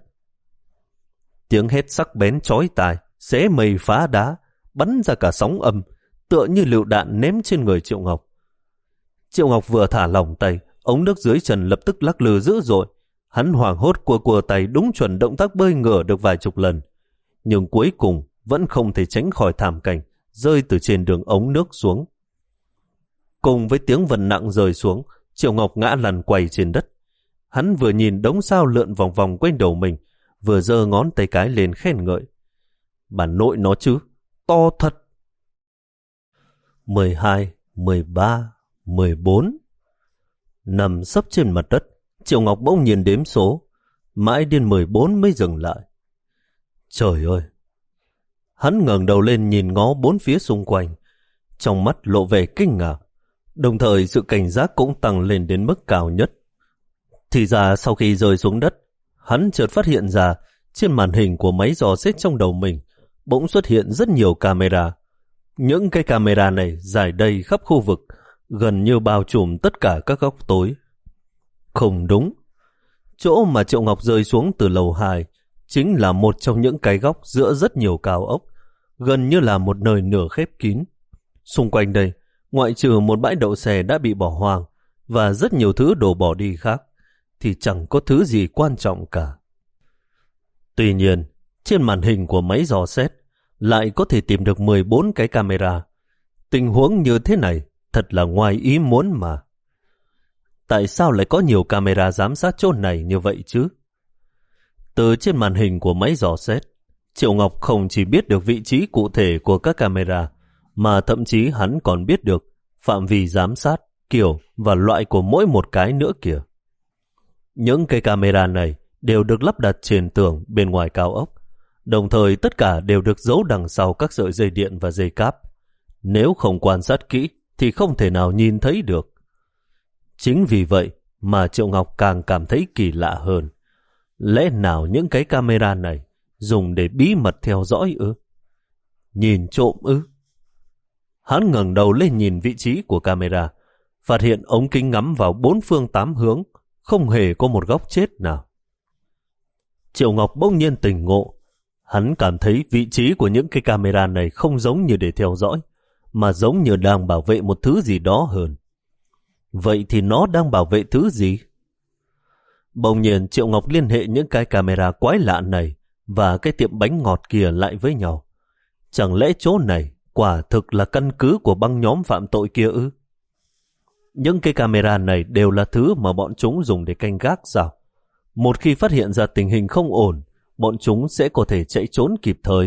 Tiếng hét sắc bén chói tai, xé mây phá đá, bắn ra cả sóng âm, tựa như lựu đạn ném trên người Triệu Ngọc. Triệu Ngọc vừa thả lỏng tay, ống nước dưới chân lập tức lắc lư dữ dội. Hắn hoảng hốt cua cua tay đúng chuẩn động tác bơi ngửa được vài chục lần, nhưng cuối cùng vẫn không thể tránh khỏi thảm cảnh rơi từ trên đường ống nước xuống. Cùng với tiếng vần nặng rơi xuống, Triệu Ngọc ngã lăn quay trên đất. Hắn vừa nhìn đống sao lượn vòng vòng quanh đầu mình, vừa giơ ngón tay cái lên khen ngợi. Bà nội nó chứ, to thật. mười hai, mười ba, mười bốn. Nằm sấp trên mặt đất, Triệu Ngọc bỗng nhìn đếm số, mãi đến mười bốn mới dừng lại. Trời ơi! Hắn ngẩng đầu lên nhìn ngó bốn phía xung quanh, trong mắt lộ vẻ kinh ngạc, đồng thời sự cảnh giác cũng tăng lên đến mức cao nhất. Thì ra sau khi rơi xuống đất, hắn chợt phát hiện ra trên màn hình của máy dò xét trong đầu mình bỗng xuất hiện rất nhiều camera. Những cái camera này rải đầy khắp khu vực, gần như bao trùm tất cả các góc tối. Không đúng. Chỗ mà Triệu Ngọc rơi xuống từ lầu hai chính là một trong những cái góc giữa rất nhiều cao ốc, gần như là một nơi nửa khép kín. Xung quanh đây, ngoại trừ một bãi đậu xe đã bị bỏ hoang và rất nhiều thứ đồ bỏ đi khác, thì chẳng có thứ gì quan trọng cả. Tuy nhiên, trên màn hình của máy dò xét lại có thể tìm được mười bốn cái camera. Tình huống như thế này thật là ngoài ý muốn mà. Tại sao lại có nhiều camera giám sát chỗ này như vậy chứ? Từ trên màn hình của máy dò xét, Triệu Ngọc không chỉ biết được vị trí cụ thể của các camera, mà thậm chí hắn còn biết được phạm vi giám sát, kiểu và loại của mỗi một cái nữa kìa. Những cái camera này đều được lắp đặt trên tường bên ngoài cao ốc, đồng thời tất cả đều được giấu đằng sau các sợi dây điện và dây cáp. Nếu không quan sát kỹ thì không thể nào nhìn thấy được. Chính vì vậy mà Triệu Ngọc càng cảm thấy kỳ lạ hơn. Lẽ nào những cái camera này dùng để bí mật theo dõi ư? Nhìn trộm ư? Hắn ngẩng đầu lên nhìn vị trí của camera, phát hiện ống kính ngắm vào bốn phương tám hướng, không hề có một góc chết nào. Triệu Ngọc bỗng nhiên tỉnh ngộ. Hắn cảm thấy vị trí của những cái camera này không giống như để theo dõi, mà giống như đang bảo vệ một thứ gì đó hơn. Vậy thì nó đang bảo vệ thứ gì? Bỗng nhiên Triệu Ngọc liên hệ những cái camera quái lạ này và cái tiệm bánh ngọt kia lại với nhau. Chẳng lẽ chỗ này quả thực là căn cứ của băng nhóm phạm tội kia ư? Những cái camera này đều là thứ mà bọn chúng dùng để canh gác sao? Một khi phát hiện ra tình hình không ổn, bọn chúng sẽ có thể chạy trốn kịp thời.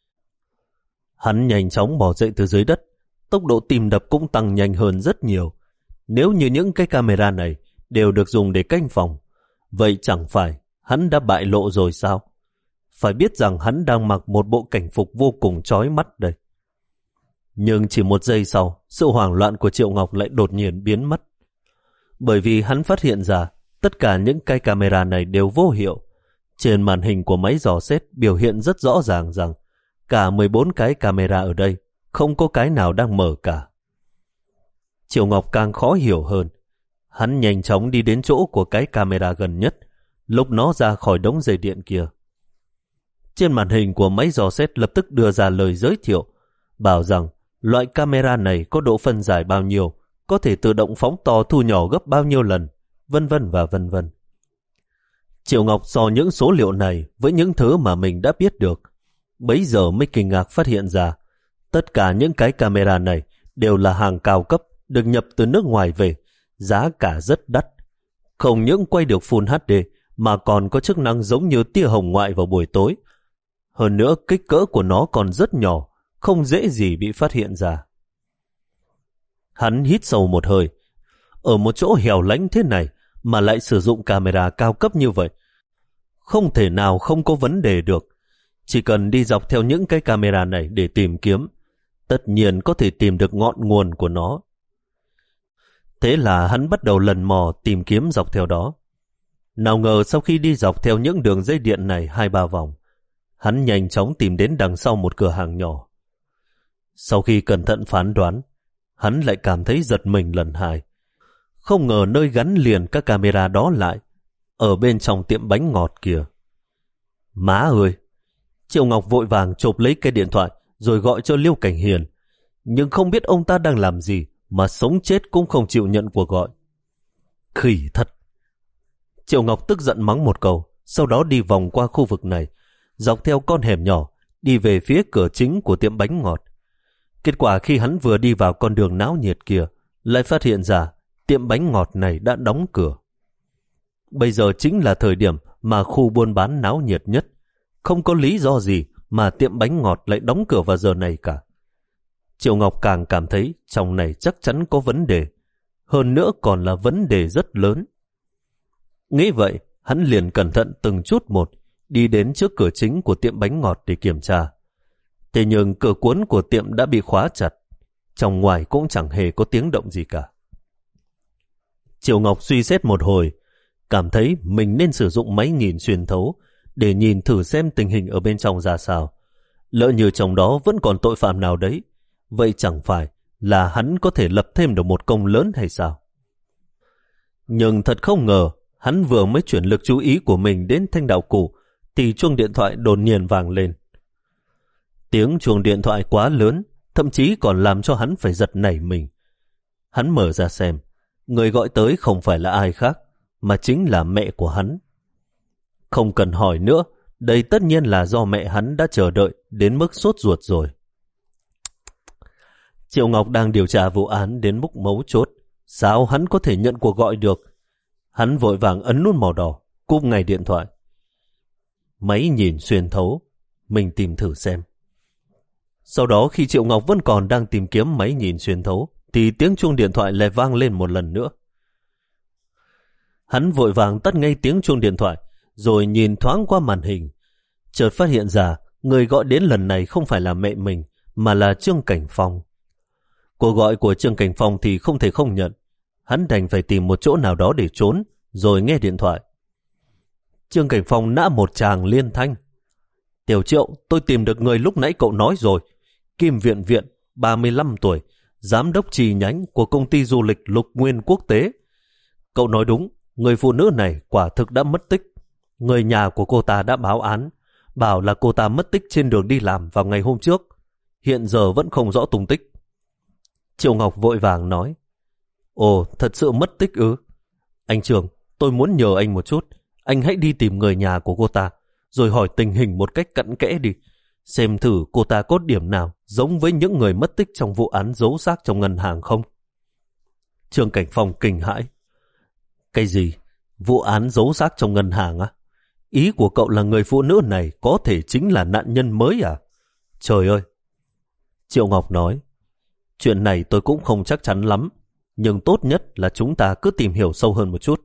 Hắn nhanh chóng bò dậy từ dưới đất, tốc độ tim đập cũng tăng nhanh hơn rất nhiều. Nếu như những cái camera này đều được dùng để canh phòng, vậy chẳng phải hắn đã bại lộ rồi sao? Phải biết rằng hắn đang mặc một bộ cảnh phục vô cùng chói mắt đây. Nhưng chỉ một giây sau, sự hoảng loạn của Triệu Ngọc lại đột nhiên biến mất. Bởi vì hắn phát hiện ra tất cả những cái camera này đều vô hiệu. Trên màn hình của máy dò xét biểu hiện rất rõ ràng rằng cả mười bốn cái camera ở đây không có cái nào đang mở cả. Triệu Ngọc càng khó hiểu hơn. Hắn nhanh chóng đi đến chỗ của cái camera gần nhất, lúc nó ra khỏi đống dây điện kia. Trên màn hình của máy dò xét lập tức đưa ra lời giới thiệu, bảo rằng loại camera này có độ phân giải bao nhiêu, có thể tự động phóng to thu nhỏ gấp bao nhiêu lần, vân vân và vân vân. Triệu Ngọc so những số liệu này với những thứ mà mình đã biết được, bấy giờ mới kinh ngạc phát hiện ra tất cả những cái camera này đều là hàng cao cấp, được nhập từ nước ngoài về, giá cả rất đắt. Không những quay được Full hát đê mà còn có chức năng giống như tia hồng ngoại vào buổi tối. Hơn nữa kích cỡ của nó còn rất nhỏ, không dễ gì bị phát hiện ra. Hắn hít sâu một hơi. Ở một chỗ hẻo lánh thế này mà lại sử dụng camera cao cấp như vậy, không thể nào không có vấn đề được. Chỉ cần đi dọc theo những cái camera này để tìm kiếm, tất nhiên có thể tìm được ngọn nguồn của nó. Thế là hắn bắt đầu lần mò tìm kiếm dọc theo đó. Nào ngờ sau khi đi dọc theo những đường dây điện này hai ba vòng, hắn nhanh chóng tìm đến đằng sau một cửa hàng nhỏ. Sau khi cẩn thận phán đoán, hắn lại cảm thấy giật mình lần hai. Không ngờ nơi gắn liền các camera đó lại ở bên trong tiệm bánh ngọt kìa. Má ơi! Triệu Ngọc vội vàng chộp lấy cái điện thoại rồi gọi cho Liêu Cảnh Hiền. Nhưng không biết ông ta đang làm gì mà sống chết cũng không chịu nhận cuộc gọi. Khỉ thật! Triệu Ngọc tức giận mắng một câu, sau đó đi vòng qua khu vực này, dọc theo con hẻm nhỏ, đi về phía cửa chính của tiệm bánh ngọt. Kết quả khi hắn vừa đi vào con đường náo nhiệt kia, lại phát hiện ra tiệm bánh ngọt này đã đóng cửa. Bây giờ chính là thời điểm mà khu buôn bán náo nhiệt nhất. Không có lý do gì mà tiệm bánh ngọt lại đóng cửa vào giờ này cả. Triệu Ngọc càng cảm thấy trong này chắc chắn có vấn đề. Hơn nữa còn là vấn đề rất lớn. Nghĩ vậy, hắn liền cẩn thận từng chút một đi đến trước cửa chính của tiệm bánh ngọt để kiểm tra. Thế nhưng cửa cuốn của tiệm đã bị khóa chặt. Trong ngoài cũng chẳng hề có tiếng động gì cả. Triệu Ngọc suy xét một hồi, cảm thấy mình nên sử dụng máy nhìn xuyên thấu để nhìn thử xem tình hình ở bên trong ra sao. Lỡ như trong đó vẫn còn tội phạm nào đấy, vậy chẳng phải là hắn có thể lập thêm được một công lớn hay sao? Nhưng thật không ngờ, hắn vừa mới chuyển lực chú ý của mình đến thanh đạo cụ thì chuông điện thoại đột nhiên vang lên. Tiếng chuông điện thoại quá lớn, thậm chí còn làm cho hắn phải giật nảy mình. Hắn mở ra xem, người gọi tới không phải là ai khác, mà chính là mẹ của hắn. Không cần hỏi nữa, đây tất nhiên là do mẹ hắn đã chờ đợi đến mức sốt ruột rồi. Triệu Ngọc đang điều tra vụ án đến mức mấu chốt, sao hắn có thể nhận cuộc gọi được? Hắn vội vàng ấn nút màu đỏ, cúp ngay điện thoại. Máy nhìn xuyên thấu, mình tìm thử xem. Sau đó khi Triệu Ngọc vẫn còn đang tìm kiếm máy nhìn xuyên thấu, thì tiếng chuông điện thoại lại vang lên một lần nữa. Hắn vội vàng tắt ngay tiếng chuông điện thoại, rồi nhìn thoáng qua màn hình. Chợt phát hiện ra, người gọi đến lần này không phải là mẹ mình, mà là Trương Cảnh Phong. Cuộc gọi của Trương Cảnh Phong thì không thể không nhận. Hắn đành phải tìm một chỗ nào đó để trốn, rồi nghe điện thoại. Trương Cảnh Phong nã một tràng liên thanh. Tiểu Triệu, tôi tìm được người lúc nãy cậu nói rồi. Kim Viện Viện, ba mươi lăm tuổi, giám đốc chi nhánh của công ty du lịch Lục Nguyên Quốc tế. Cậu nói đúng, người phụ nữ này quả thực đã mất tích. Người nhà của cô ta đã báo án, bảo là cô ta mất tích trên đường đi làm vào ngày hôm trước. Hiện giờ vẫn không rõ tung tích. Triệu Ngọc vội vàng nói. Ồ, thật sự mất tích ư? Anh Trường, tôi muốn nhờ anh một chút. Anh hãy đi tìm người nhà của cô ta, rồi hỏi tình hình một cách cặn kẽ đi. Xem thử cô ta có điểm nào giống với những người mất tích trong vụ án giấu xác trong ngân hàng không? Trương Cảnh Phong kinh hãi. Cái gì? Vụ án giấu xác trong ngân hàng á? Ý của cậu là người phụ nữ này có thể chính là nạn nhân mới à? Trời ơi! Triệu Ngọc nói, chuyện này tôi cũng không chắc chắn lắm, nhưng tốt nhất là chúng ta cứ tìm hiểu sâu hơn một chút.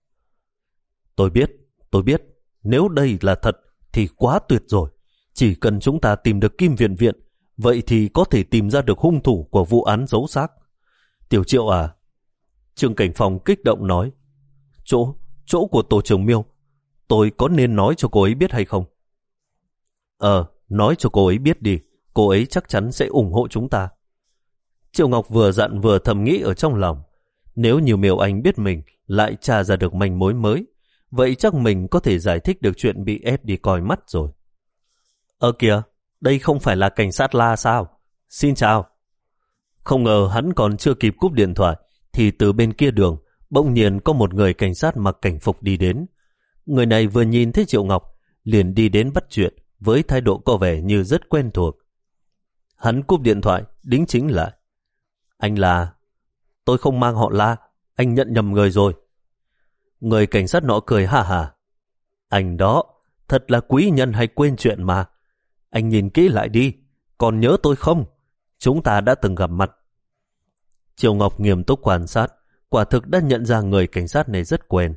Tôi biết, tôi biết, nếu đây là thật thì quá tuyệt rồi. Chỉ cần chúng ta tìm được Kim Viện Viện, vậy thì có thể tìm ra được hung thủ của vụ án giấu xác. Tiểu Triệu à? Trương Cảnh Phong kích động nói, chỗ, chỗ của Tổ trưởng Miêu, tôi có nên nói cho cô ấy biết hay không? Ờ, nói cho cô ấy biết đi, cô ấy chắc chắn sẽ ủng hộ chúng ta. Triệu Ngọc vừa dặn vừa thầm nghĩ ở trong lòng, nếu như Miêu Anh biết mình lại tra ra được manh mối mới, vậy chắc mình có thể giải thích được chuyện bị ép đi coi mắt rồi. Ơ kìa, đây không phải là cảnh sát La sao? Xin chào. Không ngờ hắn còn chưa kịp cúp điện thoại, thì từ bên kia đường, bỗng nhiên có một người cảnh sát mặc cảnh phục đi đến. Người này vừa nhìn thấy Triệu Ngọc, liền đi đến bắt chuyện, với thái độ có vẻ như rất quen thuộc. Hắn cúp điện thoại, đính chính lại. Anh là... Tôi không mang họ La, anh nhận nhầm người rồi. Người cảnh sát nọ cười ha ha. Anh đó, thật là quý nhân hay quên chuyện mà. Anh nhìn kỹ lại đi, còn nhớ tôi không? Chúng ta đã từng gặp mặt. Triệu Ngọc nghiêm túc quan sát, quả thực đã nhận ra người cảnh sát này rất quen.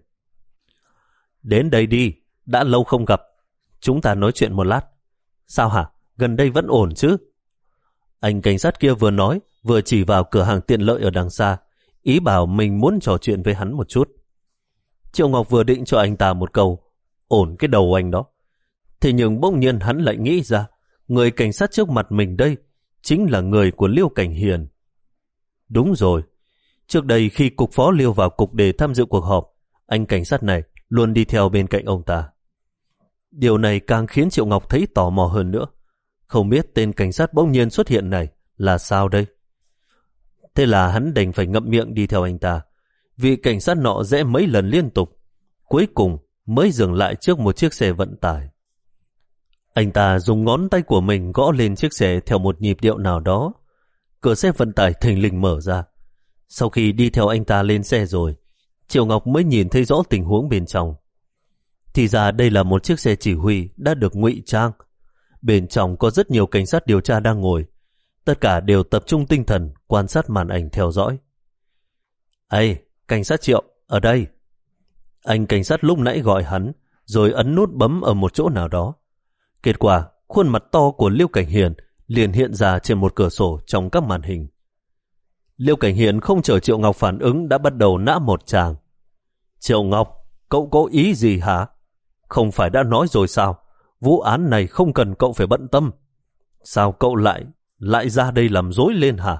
Đến đây đi, đã lâu không gặp. Chúng ta nói chuyện một lát. Sao hả? Gần đây vẫn ổn chứ? Anh cảnh sát kia vừa nói, vừa chỉ vào cửa hàng tiện lợi ở đằng xa, ý bảo mình muốn trò chuyện với hắn một chút. Triệu Ngọc vừa định cho anh ta một câu, ổn cái đầu anh đó. Thế nhưng bỗng nhiên hắn lại nghĩ ra, người cảnh sát trước mặt mình đây chính là người của Liêu Cảnh Hiền. Đúng rồi, trước đây khi cục phó Liêu vào cục để tham dự cuộc họp, anh cảnh sát này luôn đi theo bên cạnh ông ta. Điều này càng khiến Triệu Ngọc thấy tò mò hơn nữa. Không biết tên cảnh sát bỗng nhiên xuất hiện này là sao đây? Thế là hắn đành phải ngậm miệng đi theo anh ta. Vị cảnh sát nọ rẽ mấy lần liên tục, cuối cùng mới dừng lại trước một chiếc xe vận tải. Anh ta dùng ngón tay của mình gõ lên chiếc xe theo một nhịp điệu nào đó. Cửa xe vận tải thình lình mở ra. Sau khi đi theo anh ta lên xe rồi, Triệu Ngọc mới nhìn thấy rõ tình huống bên trong. Thì ra đây là một chiếc xe chỉ huy đã được ngụy trang. Bên trong có rất nhiều cảnh sát điều tra đang ngồi. Tất cả đều tập trung tinh thần quan sát màn ảnh theo dõi. Ê, cảnh sát Triệu, ở đây. Anh cảnh sát lúc nãy gọi hắn, rồi ấn nút bấm ở một chỗ nào đó. Kết quả, khuôn mặt to của Liêu Cảnh Hiền liền hiện ra trên một cửa sổ trong các màn hình. Liêu Cảnh Hiền không chờ Triệu Ngọc phản ứng đã bắt đầu nã một tràng. Triệu Ngọc, cậu có ý gì hả? Không phải đã nói rồi sao? Vụ án này không cần cậu phải bận tâm. Sao cậu lại, lại ra đây làm rối lên hả?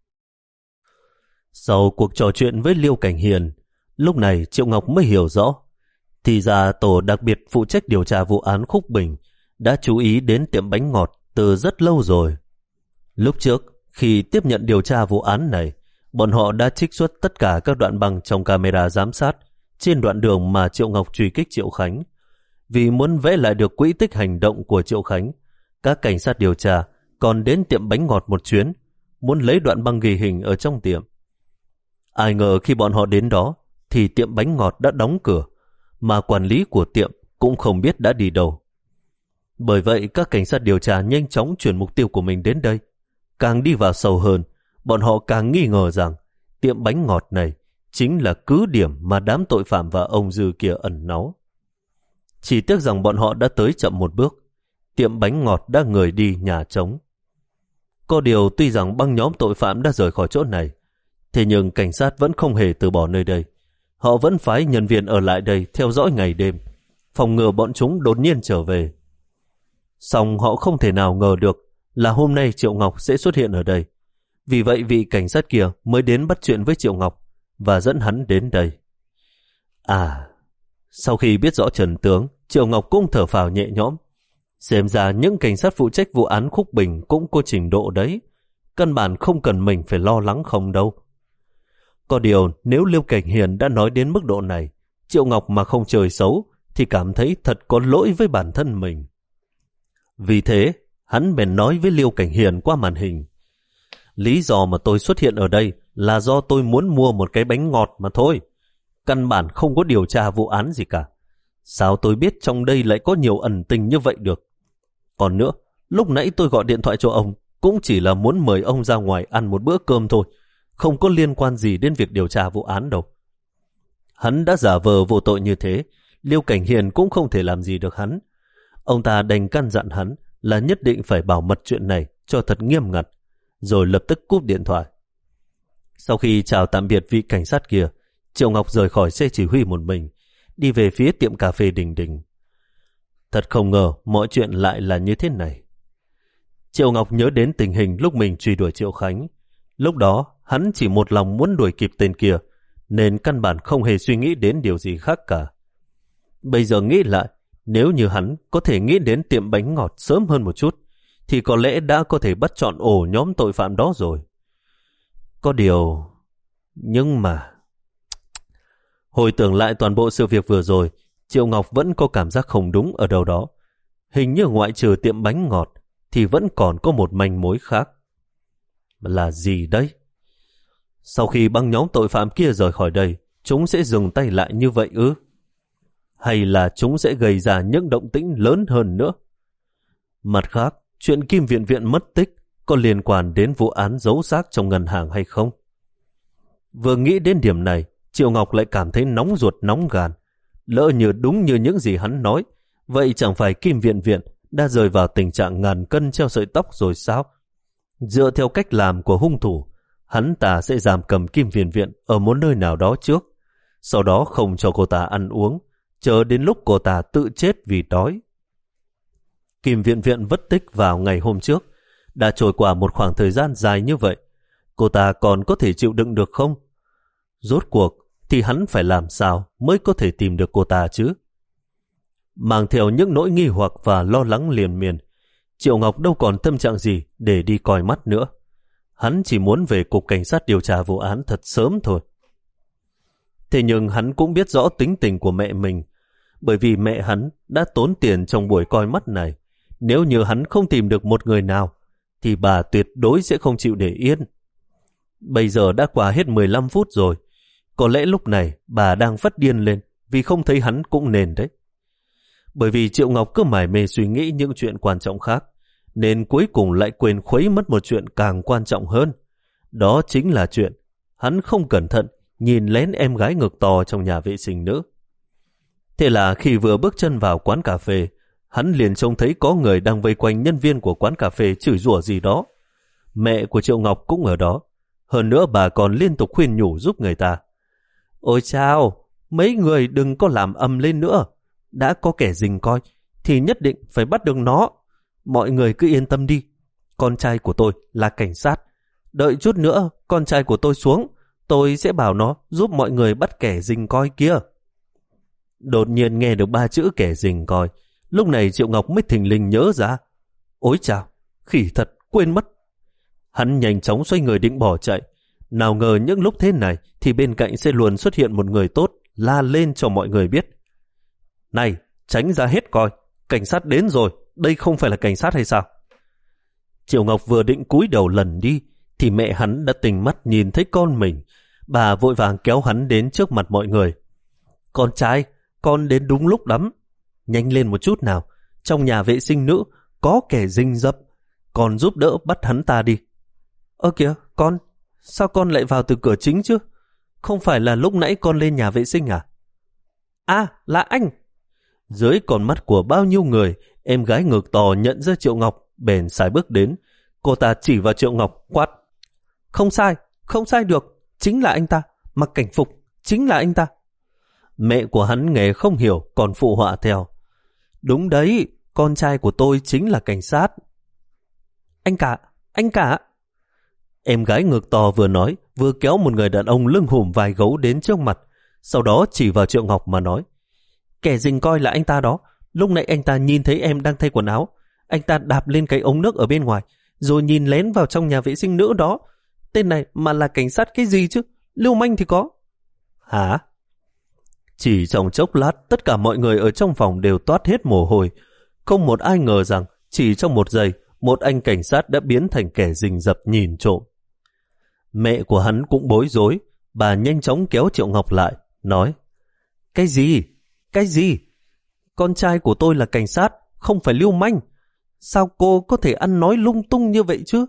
Sau cuộc trò chuyện với Liêu Cảnh Hiền, lúc này Triệu Ngọc mới hiểu rõ. Thì ra tổ đặc biệt phụ trách điều tra vụ án Khúc Bình đã chú ý đến tiệm bánh ngọt từ rất lâu rồi. Lúc trước, khi tiếp nhận điều tra vụ án này, bọn họ đã trích xuất tất cả các đoạn băng trong camera giám sát trên đoạn đường mà Triệu Ngọc truy kích Triệu Khánh. Vì muốn vẽ lại được quỹ tích hành động của Triệu Khánh, các cảnh sát điều tra còn đến tiệm bánh ngọt một chuyến, muốn lấy đoạn băng ghi hình ở trong tiệm. Ai ngờ khi bọn họ đến đó, thì tiệm bánh ngọt đã đóng cửa, mà quản lý của tiệm cũng không biết đã đi đâu. Bởi vậy các cảnh sát điều tra nhanh chóng chuyển mục tiêu của mình đến đây. Càng đi vào sâu hơn, bọn họ càng nghi ngờ rằng tiệm bánh ngọt này chính là cứ điểm mà đám tội phạm và ông Dư kia ẩn náu. Chỉ tiếc rằng bọn họ đã tới chậm một bước, tiệm bánh ngọt đã người đi nhà trống. Có điều tuy rằng băng nhóm tội phạm đã rời khỏi chỗ này, thế nhưng cảnh sát vẫn không hề từ bỏ nơi đây. Họ vẫn phái nhân viên ở lại đây theo dõi ngày đêm, phòng ngừa bọn chúng đột nhiên trở về. Song họ không thể nào ngờ được là hôm nay Triệu Ngọc sẽ xuất hiện ở đây. Vì vậy vị cảnh sát kia mới đến bắt chuyện với Triệu Ngọc và dẫn hắn đến đây. À, sau khi biết rõ trần tướng, Triệu Ngọc cũng thở phào nhẹ nhõm. Xem ra những cảnh sát phụ trách vụ án Khúc Bình cũng có trình độ đấy. Căn bản không cần mình phải lo lắng không đâu. Có điều nếu Liêu Cảnh Hiền đã nói đến mức độ này, Triệu Ngọc mà không chơi xấu thì cảm thấy thật có lỗi với bản thân mình. Vì thế, hắn bèn nói với Liêu Cảnh Hiền qua màn hình. Lý do mà tôi xuất hiện ở đây là do tôi muốn mua một cái bánh ngọt mà thôi. căn bản không có điều tra vụ án gì cả. Sao tôi biết trong đây lại có nhiều ẩn tình như vậy được? Còn nữa, lúc nãy tôi gọi điện thoại cho ông cũng chỉ là muốn mời ông ra ngoài ăn một bữa cơm thôi, không có liên quan gì đến việc điều tra vụ án đâu. Hắn đã giả vờ vô tội như thế, Liêu Cảnh Hiền cũng không thể làm gì được hắn. Ông ta đành căn dặn hắn là nhất định phải bảo mật chuyện này cho thật nghiêm ngặt, rồi lập tức cúp điện thoại. Sau khi chào tạm biệt vị cảnh sát kia, Triệu Ngọc rời khỏi xe chỉ huy một mình, đi về phía tiệm cà phê Đình Đình. Thật không ngờ mọi chuyện lại là như thế này. Triệu Ngọc nhớ đến tình hình lúc mình truy đuổi Triệu Khánh. Lúc đó hắn chỉ một lòng muốn đuổi kịp tên kia, nên căn bản không hề suy nghĩ đến điều gì khác cả. Bây giờ nghĩ lại, nếu như hắn có thể nghĩ đến tiệm bánh ngọt sớm hơn một chút, thì có lẽ đã có thể bắt trọn ổ nhóm tội phạm đó rồi. Có điều... Nhưng mà... Hồi tưởng lại toàn bộ sự việc vừa rồi, Triệu Ngọc vẫn có cảm giác không đúng ở đâu đó. Hình như ngoại trừ tiệm bánh ngọt, thì vẫn còn có một manh mối khác. Là gì đấy? Sau khi băng nhóm tội phạm kia rời khỏi đây, chúng sẽ dừng tay lại như vậy ư? Hay là chúng sẽ gây ra những động tĩnh lớn hơn nữa? Mặt khác, chuyện Kim Viện Viện mất tích có liên quan đến vụ án giấu xác trong ngân hàng hay không? Vừa nghĩ đến điểm này, Triệu Ngọc lại cảm thấy nóng ruột nóng gan. Lỡ như đúng như những gì hắn nói, vậy chẳng phải Kim Viện Viện đã rơi vào tình trạng ngàn cân treo sợi tóc rồi sao? Dựa theo cách làm của hung thủ, hắn ta sẽ giam cầm Kim Viện Viện ở một nơi nào đó trước, sau đó không cho cô ta ăn uống, chờ đến lúc cô ta tự chết vì đói. Kim Viện Viện mất tích vào ngày hôm trước. Đã trôi qua một khoảng thời gian dài như vậy, cô ta còn có thể chịu đựng được không? Rốt cuộc thì hắn phải làm sao mới có thể tìm được cô ta chứ? Mang theo những nỗi nghi hoặc và lo lắng liền miên, Triệu Ngọc đâu còn tâm trạng gì để đi coi mắt nữa. Hắn chỉ muốn về cục cảnh sát điều tra vụ án thật sớm thôi. Thế nhưng hắn cũng biết rõ tính tình của mẹ mình, bởi vì mẹ hắn đã tốn tiền trong buổi coi mắt này. Nếu như hắn không tìm được một người nào, thì bà tuyệt đối sẽ không chịu để yên. Bây giờ đã qua hết mười lăm phút rồi. Có lẽ lúc này bà đang phát điên lên vì không thấy hắn cũng nên đấy. Bởi vì Triệu Ngọc cứ mải mê suy nghĩ những chuyện quan trọng khác, nên cuối cùng lại quên khuấy mất một chuyện càng quan trọng hơn. Đó chính là chuyện hắn không cẩn thận nhìn lén em gái ngực to trong nhà vệ sinh nữ. Thế là khi vừa bước chân vào quán cà phê, hắn liền trông thấy có người đang vây quanh nhân viên của quán cà phê chửi rủa gì đó. Mẹ của Triệu Ngọc cũng ở đó. Hơn nữa bà còn liên tục khuyên nhủ giúp người ta. Ôi chao, mấy người đừng có làm ầm lên nữa. Đã có kẻ rình coi thì nhất định phải bắt được nó. Mọi người cứ yên tâm đi. Con trai của tôi là cảnh sát. Đợi chút nữa con trai của tôi xuống, tôi sẽ bảo nó giúp mọi người bắt kẻ rình coi kia. Đột nhiên nghe được ba chữ kẻ rình coi, lúc này Triệu Ngọc mới thình lình nhớ ra. Ôi chao, khỉ thật, quên mất. Hắn nhanh chóng xoay người định bỏ chạy. Nào ngờ những lúc thế này thì bên cạnh sẽ luôn xuất hiện một người tốt la lên cho mọi người biết. Này, tránh ra hết coi, cảnh sát đến rồi, đây không phải là cảnh sát hay sao? Triệu Ngọc vừa định cúi đầu lần đi thì mẹ hắn đã tình mắt nhìn thấy con mình. Bà vội vàng kéo hắn đến trước mặt mọi người. Con trai, con đến đúng lúc lắm. Nhanh lên một chút nào, trong nhà vệ sinh nữ có kẻ rình rập, con giúp đỡ bắt hắn ta đi. Ơ kìa, con, sao con lại vào từ cửa chính chứ? Không phải là lúc nãy con lên nhà vệ sinh à? À, là anh. Dưới con mắt của bao nhiêu người, em gái ngực to nhận ra Triệu Ngọc, bèn sải bước đến. Cô ta chỉ vào Triệu Ngọc quát. Không sai, không sai được, chính là anh ta, mặc cảnh phục, chính là anh ta. Mẹ của hắn nghe không hiểu, còn phụ họa theo. Đúng đấy, con trai của tôi chính là cảnh sát. Anh cả, anh cả. Em gái ngực to vừa nói, vừa kéo một người đàn ông lưng hùm vai gấu đến trước mặt, sau đó chỉ vào Triệu Ngọc mà nói. Kẻ rình coi là anh ta đó, lúc nãy anh ta nhìn thấy em đang thay quần áo, anh ta đạp lên cái ống nước ở bên ngoài, rồi nhìn lén vào trong nhà vệ sinh nữ đó. Tên này mà là cảnh sát cái gì chứ, lưu manh thì có. Hả? Chỉ trong chốc lát, tất cả mọi người ở trong phòng đều toát hết mồ hôi. Không một ai ngờ rằng chỉ trong một giây, một anh cảnh sát đã biến thành kẻ rình rập nhìn trộm. Mẹ của hắn cũng bối rối, bà nhanh chóng kéo Triệu Ngọc lại, nói: Cái gì? Cái gì? Con trai của tôi là cảnh sát, không phải lưu manh. Sao cô có thể ăn nói lung tung như vậy chứ?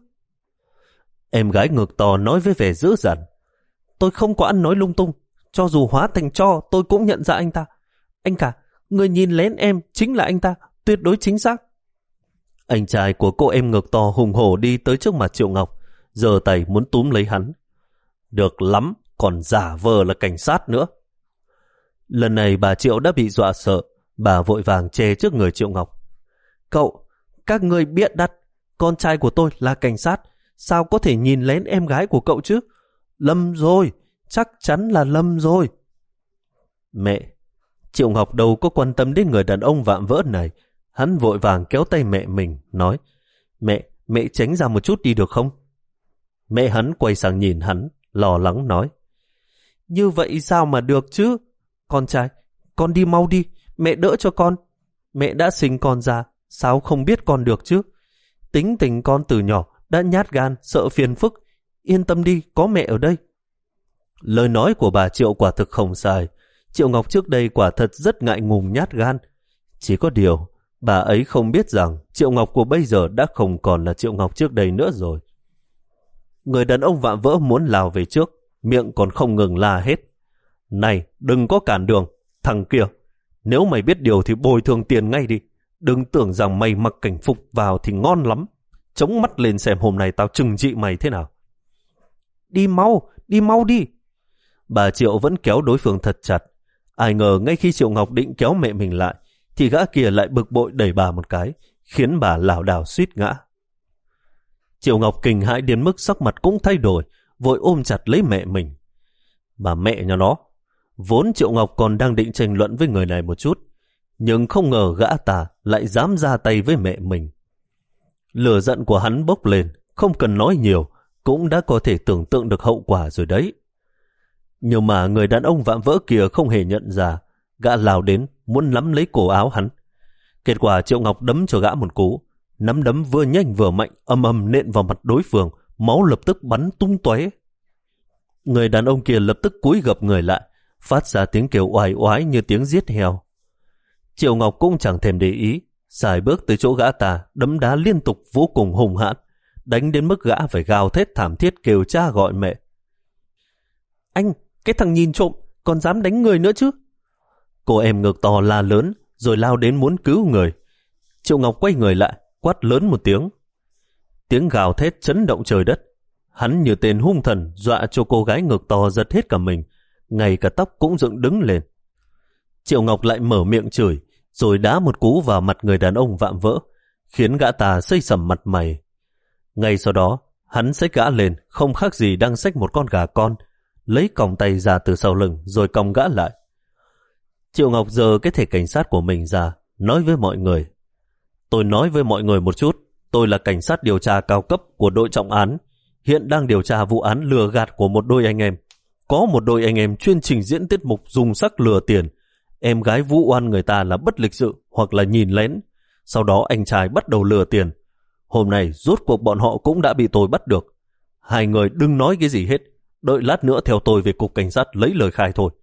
Em gái ngực to nói với vẻ dữ dằn: Tôi không có ăn nói lung tung. Cho dù hóa thành tro, tôi cũng nhận ra anh ta. Anh cả, người nhìn lén em chính là anh ta, tuyệt đối chính xác. Anh trai của cô em ngực to hùng hổ đi tới trước mặt Triệu Ngọc, giơ tay muốn túm lấy hắn. Được lắm, còn giả vờ là cảnh sát nữa. Lần này bà Triệu đã bị dọa sợ, bà vội vàng che trước người Triệu Ngọc. Cậu, các người bịa đặt, con trai của tôi là cảnh sát, sao có thể nhìn lén em gái của cậu chứ? Lầm rồi, chắc chắn là lầm rồi. Mẹ, Triệu Ngọc đâu có quan tâm đến người đàn ông vạm vỡ này. Hắn vội vàng kéo tay mẹ mình, nói: Mẹ, mẹ tránh ra một chút đi được không? Mẹ hắn quay sang nhìn hắn, lo lắng nói: Như vậy sao mà được chứ? Con trai, con đi mau đi, mẹ đỡ cho con. Mẹ đã sinh con ra, sao không biết con được chứ? Tính tình con từ nhỏ đã nhát gan, sợ phiền phức. Yên tâm đi, có mẹ ở đây. Lời nói của bà Triệu quả thực không sai. Triệu Ngọc trước đây quả thật rất ngại ngùng nhát gan. Chỉ có điều, bà ấy không biết rằng Triệu Ngọc của bây giờ đã không còn là Triệu Ngọc trước đây nữa rồi. Người đàn ông vạm vỡ muốn lao về trước, miệng còn không ngừng la hết: Này, đừng có cản đường, thằng kia, nếu mày biết điều thì bồi thường tiền ngay đi. Đừng tưởng rằng mày mặc cảnh phục vào thì ngon lắm. Chống mắt lên xem hôm nay tao trừng trị mày thế nào. Đi mau, đi mau đi. Bà Triệu vẫn kéo đối phương thật chặt. Ai ngờ ngay khi Triệu Ngọc định kéo mẹ mình lại, thì gã kia lại bực bội đẩy bà một cái, khiến bà lảo đảo suýt ngã. Triệu Ngọc kinh hãi đến mức sắc mặt cũng thay đổi, vội ôm chặt lấy mẹ mình. Bà mẹ nhà nó, vốn Triệu Ngọc còn đang định tranh luận với người này một chút, nhưng không ngờ gã ta lại dám ra tay với mẹ mình. Lửa giận của hắn bốc lên, không cần nói nhiều, cũng đã có thể tưởng tượng được hậu quả rồi đấy. Nhưng mà người đàn ông vạm vỡ kia không hề nhận ra, gã lao đến muốn nắm lấy cổ áo hắn. Kết quả Triệu Ngọc đấm cho gã một cú, nắm đấm vừa nhanh vừa mạnh, âm âm nện vào mặt đối phương, máu lập tức bắn tung tóe. Người đàn ông kia lập tức cúi gập người lại, phát ra tiếng kêu oai oái như tiếng giết heo. Triệu Ngọc cũng chẳng thèm để ý, xài bước tới chỗ gã ta, đấm đá liên tục vô cùng hung hãn, đánh đến mức gã phải gào thét thảm thiết kêu cha gọi mẹ. Anh, cái thằng nhìn trộm, còn dám đánh người nữa chứ? Cô em ngực to la lớn, rồi lao đến muốn cứu người. Triệu Ngọc quay người lại, quát lớn một tiếng. Tiếng gào thét chấn động trời đất. Hắn như tên hung thần, dọa cho cô gái ngực to giật hết cả mình, ngay cả tóc cũng dựng đứng lên. Triệu Ngọc lại mở miệng chửi, rồi đá một cú vào mặt người đàn ông vạm vỡ, khiến gã ta xây sầm mặt mày. Ngay sau đó, hắn xách gã lên, không khác gì đang xách một con gà con, lấy còng tay ra từ sau lưng rồi còng gã lại. Triệu Ngọc giơ cái thẻ cảnh sát của mình ra, nói với mọi người: Tôi nói với mọi người một chút, tôi là cảnh sát điều tra cao cấp của đội trọng án, hiện đang điều tra vụ án lừa gạt của một đôi anh em. Có một đôi anh em chuyên trình diễn tiết mục dùng sắc lừa tiền. Em gái vu oan người ta là bất lịch sự hoặc là nhìn lén. Sau đó anh trai bắt đầu lừa tiền. Hôm nay rốt cuộc bọn họ cũng đã bị tôi bắt được. Hai người đừng nói cái gì hết, đợi lát nữa theo tôi về cục cảnh sát lấy lời khai thôi.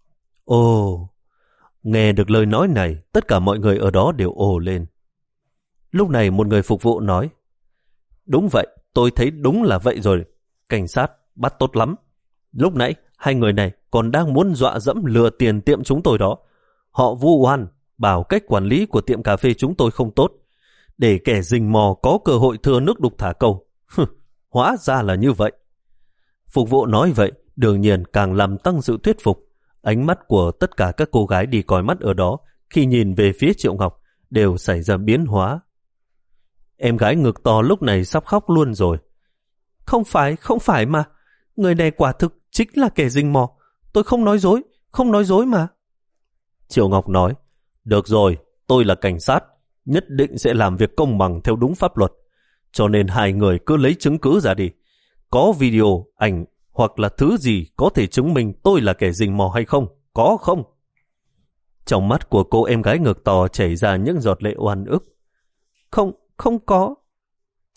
Ồ, nghe được lời nói này, tất cả mọi người ở đó đều ồ lên. Lúc này một người phục vụ nói: Đúng vậy, tôi thấy đúng là vậy rồi. Cảnh sát bắt tốt lắm. Lúc nãy hai người này còn đang muốn dọa dẫm lừa tiền tiệm chúng tôi đó. Họ vu oan, bảo cách quản lý của tiệm cà phê chúng tôi không tốt, để kẻ rình mò có cơ hội thừa nước đục thả câu. Hóa ra là như vậy. Phục vụ nói vậy đương nhiên càng làm tăng sự thuyết phục. Ánh mắt của tất cả các cô gái đi coi mắt ở đó khi nhìn về phía Triệu Ngọc đều xảy ra biến hóa. Em gái ngực to lúc này sắp khóc luôn rồi. Không phải, không phải mà. Người này quả thực chính là kẻ rình mò. Tôi không nói dối, không nói dối mà. Triệu Ngọc nói: Được rồi, tôi là cảnh sát, nhất định sẽ làm việc công bằng theo đúng pháp luật. Cho nên hai người cứ lấy chứng cứ ra đi. Có video, ảnh hoặc là thứ gì có thể chứng minh tôi là kẻ rình mò hay không? Có không? Trong mắt của cô em gái ngực to chảy ra những giọt lệ oan ức. Không, không có.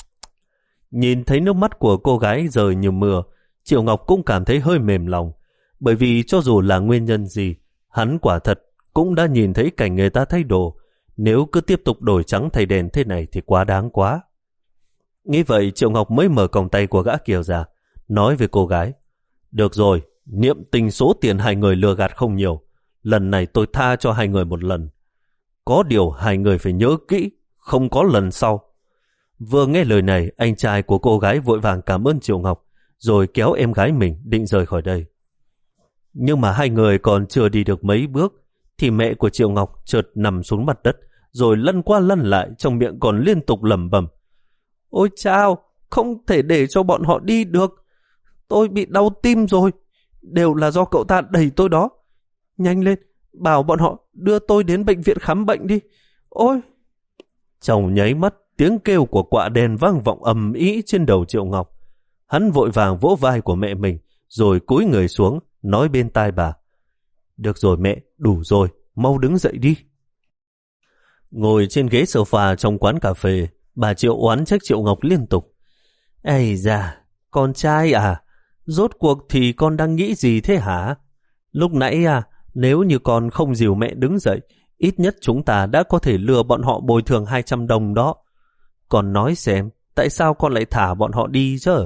Nhìn thấy nước mắt của cô gái rơi như mưa, Triệu Ngọc cũng cảm thấy hơi mềm lòng. bởi vì cho dù là nguyên nhân gì, hắn quả thật cũng đã nhìn thấy cảnh người ta thay đồ. Nếu cứ tiếp tục đổi trắng thay đen thế này thì quá đáng quá. Nghĩ vậy, Triệu Ngọc mới mở còng tay của gã Kiều ra, nói với cô gái: được rồi, niệm tình số tiền hai người lừa gạt không nhiều. Lần này tôi tha cho hai người một lần. Có điều hai người phải nhớ kỹ, không có lần sau. Vừa nghe lời này, anh trai của cô gái vội vàng cảm ơn Triệu Ngọc, rồi kéo em gái mình định rời khỏi đây. Nhưng mà hai người còn chưa đi được mấy bước, thì mẹ của Triệu Ngọc chợt nằm xuống mặt đất, rồi lăn qua lăn lại, trong miệng còn liên tục lẩm bẩm: ôi chao, không thể để cho bọn họ đi được. Tôi bị đau tim rồi, đều là do cậu ta đẩy tôi đó. Nhanh lên, bảo bọn họ đưa tôi đến bệnh viện khám bệnh đi. Ôi! Trong nháy mắt, tiếng kêu của quạ đen vang vọng ầm ĩ trên đầu Triệu Ngọc. Hắn vội vàng vỗ vai của mẹ mình, rồi cúi người xuống, nói bên tai bà: được rồi mẹ, đủ rồi, mau đứng dậy đi. Ngồi trên ghế sofa trong quán cà phê, bà Triệu oán trách Triệu Ngọc liên tục: ây da, con trai à, rốt cuộc thì con đang nghĩ gì thế hả? Lúc nãy à, nếu như con không dìu mẹ đứng dậy, ít nhất chúng ta đã có thể lừa bọn họ bồi thường hai trăm đồng đó. Con nói xem, tại sao con lại thả bọn họ đi chứ?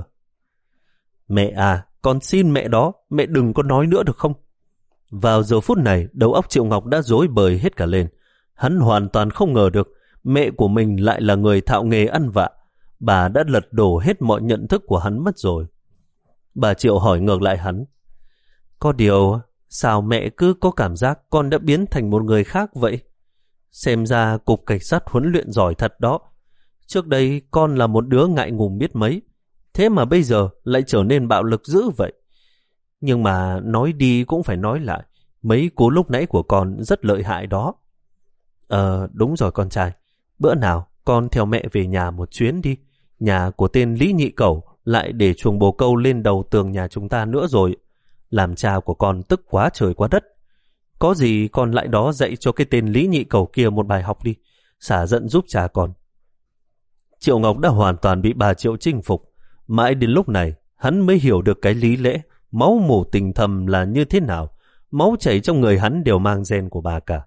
Mẹ à, con xin mẹ đó, mẹ đừng có nói nữa được không? Vào giờ phút này, đầu óc Triệu Ngọc đã rối bời hết cả lên. Hắn hoàn toàn không ngờ được mẹ của mình lại là người thạo nghề ăn vạ. Bà đã lật đổ hết mọi nhận thức của hắn mất rồi. Bà Triệu hỏi ngược lại hắn: có điều, sao mẹ cứ có cảm giác con đã biến thành một người khác vậy? Xem ra cục cảnh sát huấn luyện giỏi thật đó. Trước đây con là một đứa ngại ngùng biết mấy, thế mà bây giờ lại trở nên bạo lực dữ vậy. Nhưng mà nói đi cũng phải nói lại, mấy cú lúc nãy của con rất lợi hại đó. Ờ, đúng rồi con trai, bữa nào con theo mẹ về nhà một chuyến đi. Nhà của tên Lý Nhị Cẩu lại để chuồng bồ câu lên đầu tường nhà chúng ta nữa rồi. Làm cha của con tức quá trời quá đất. Có gì con lại đó dạy cho cái tên Lý Nhị Cẩu kia một bài học đi, xả giận giúp cha con. Triệu Ngọc đã hoàn toàn bị bà Triệu chinh phục. Mãi đến lúc này, hắn mới hiểu được cái lý lẽ máu mủ tình thầm là như thế nào. Máu chảy trong người hắn đều mang gen của bà cả.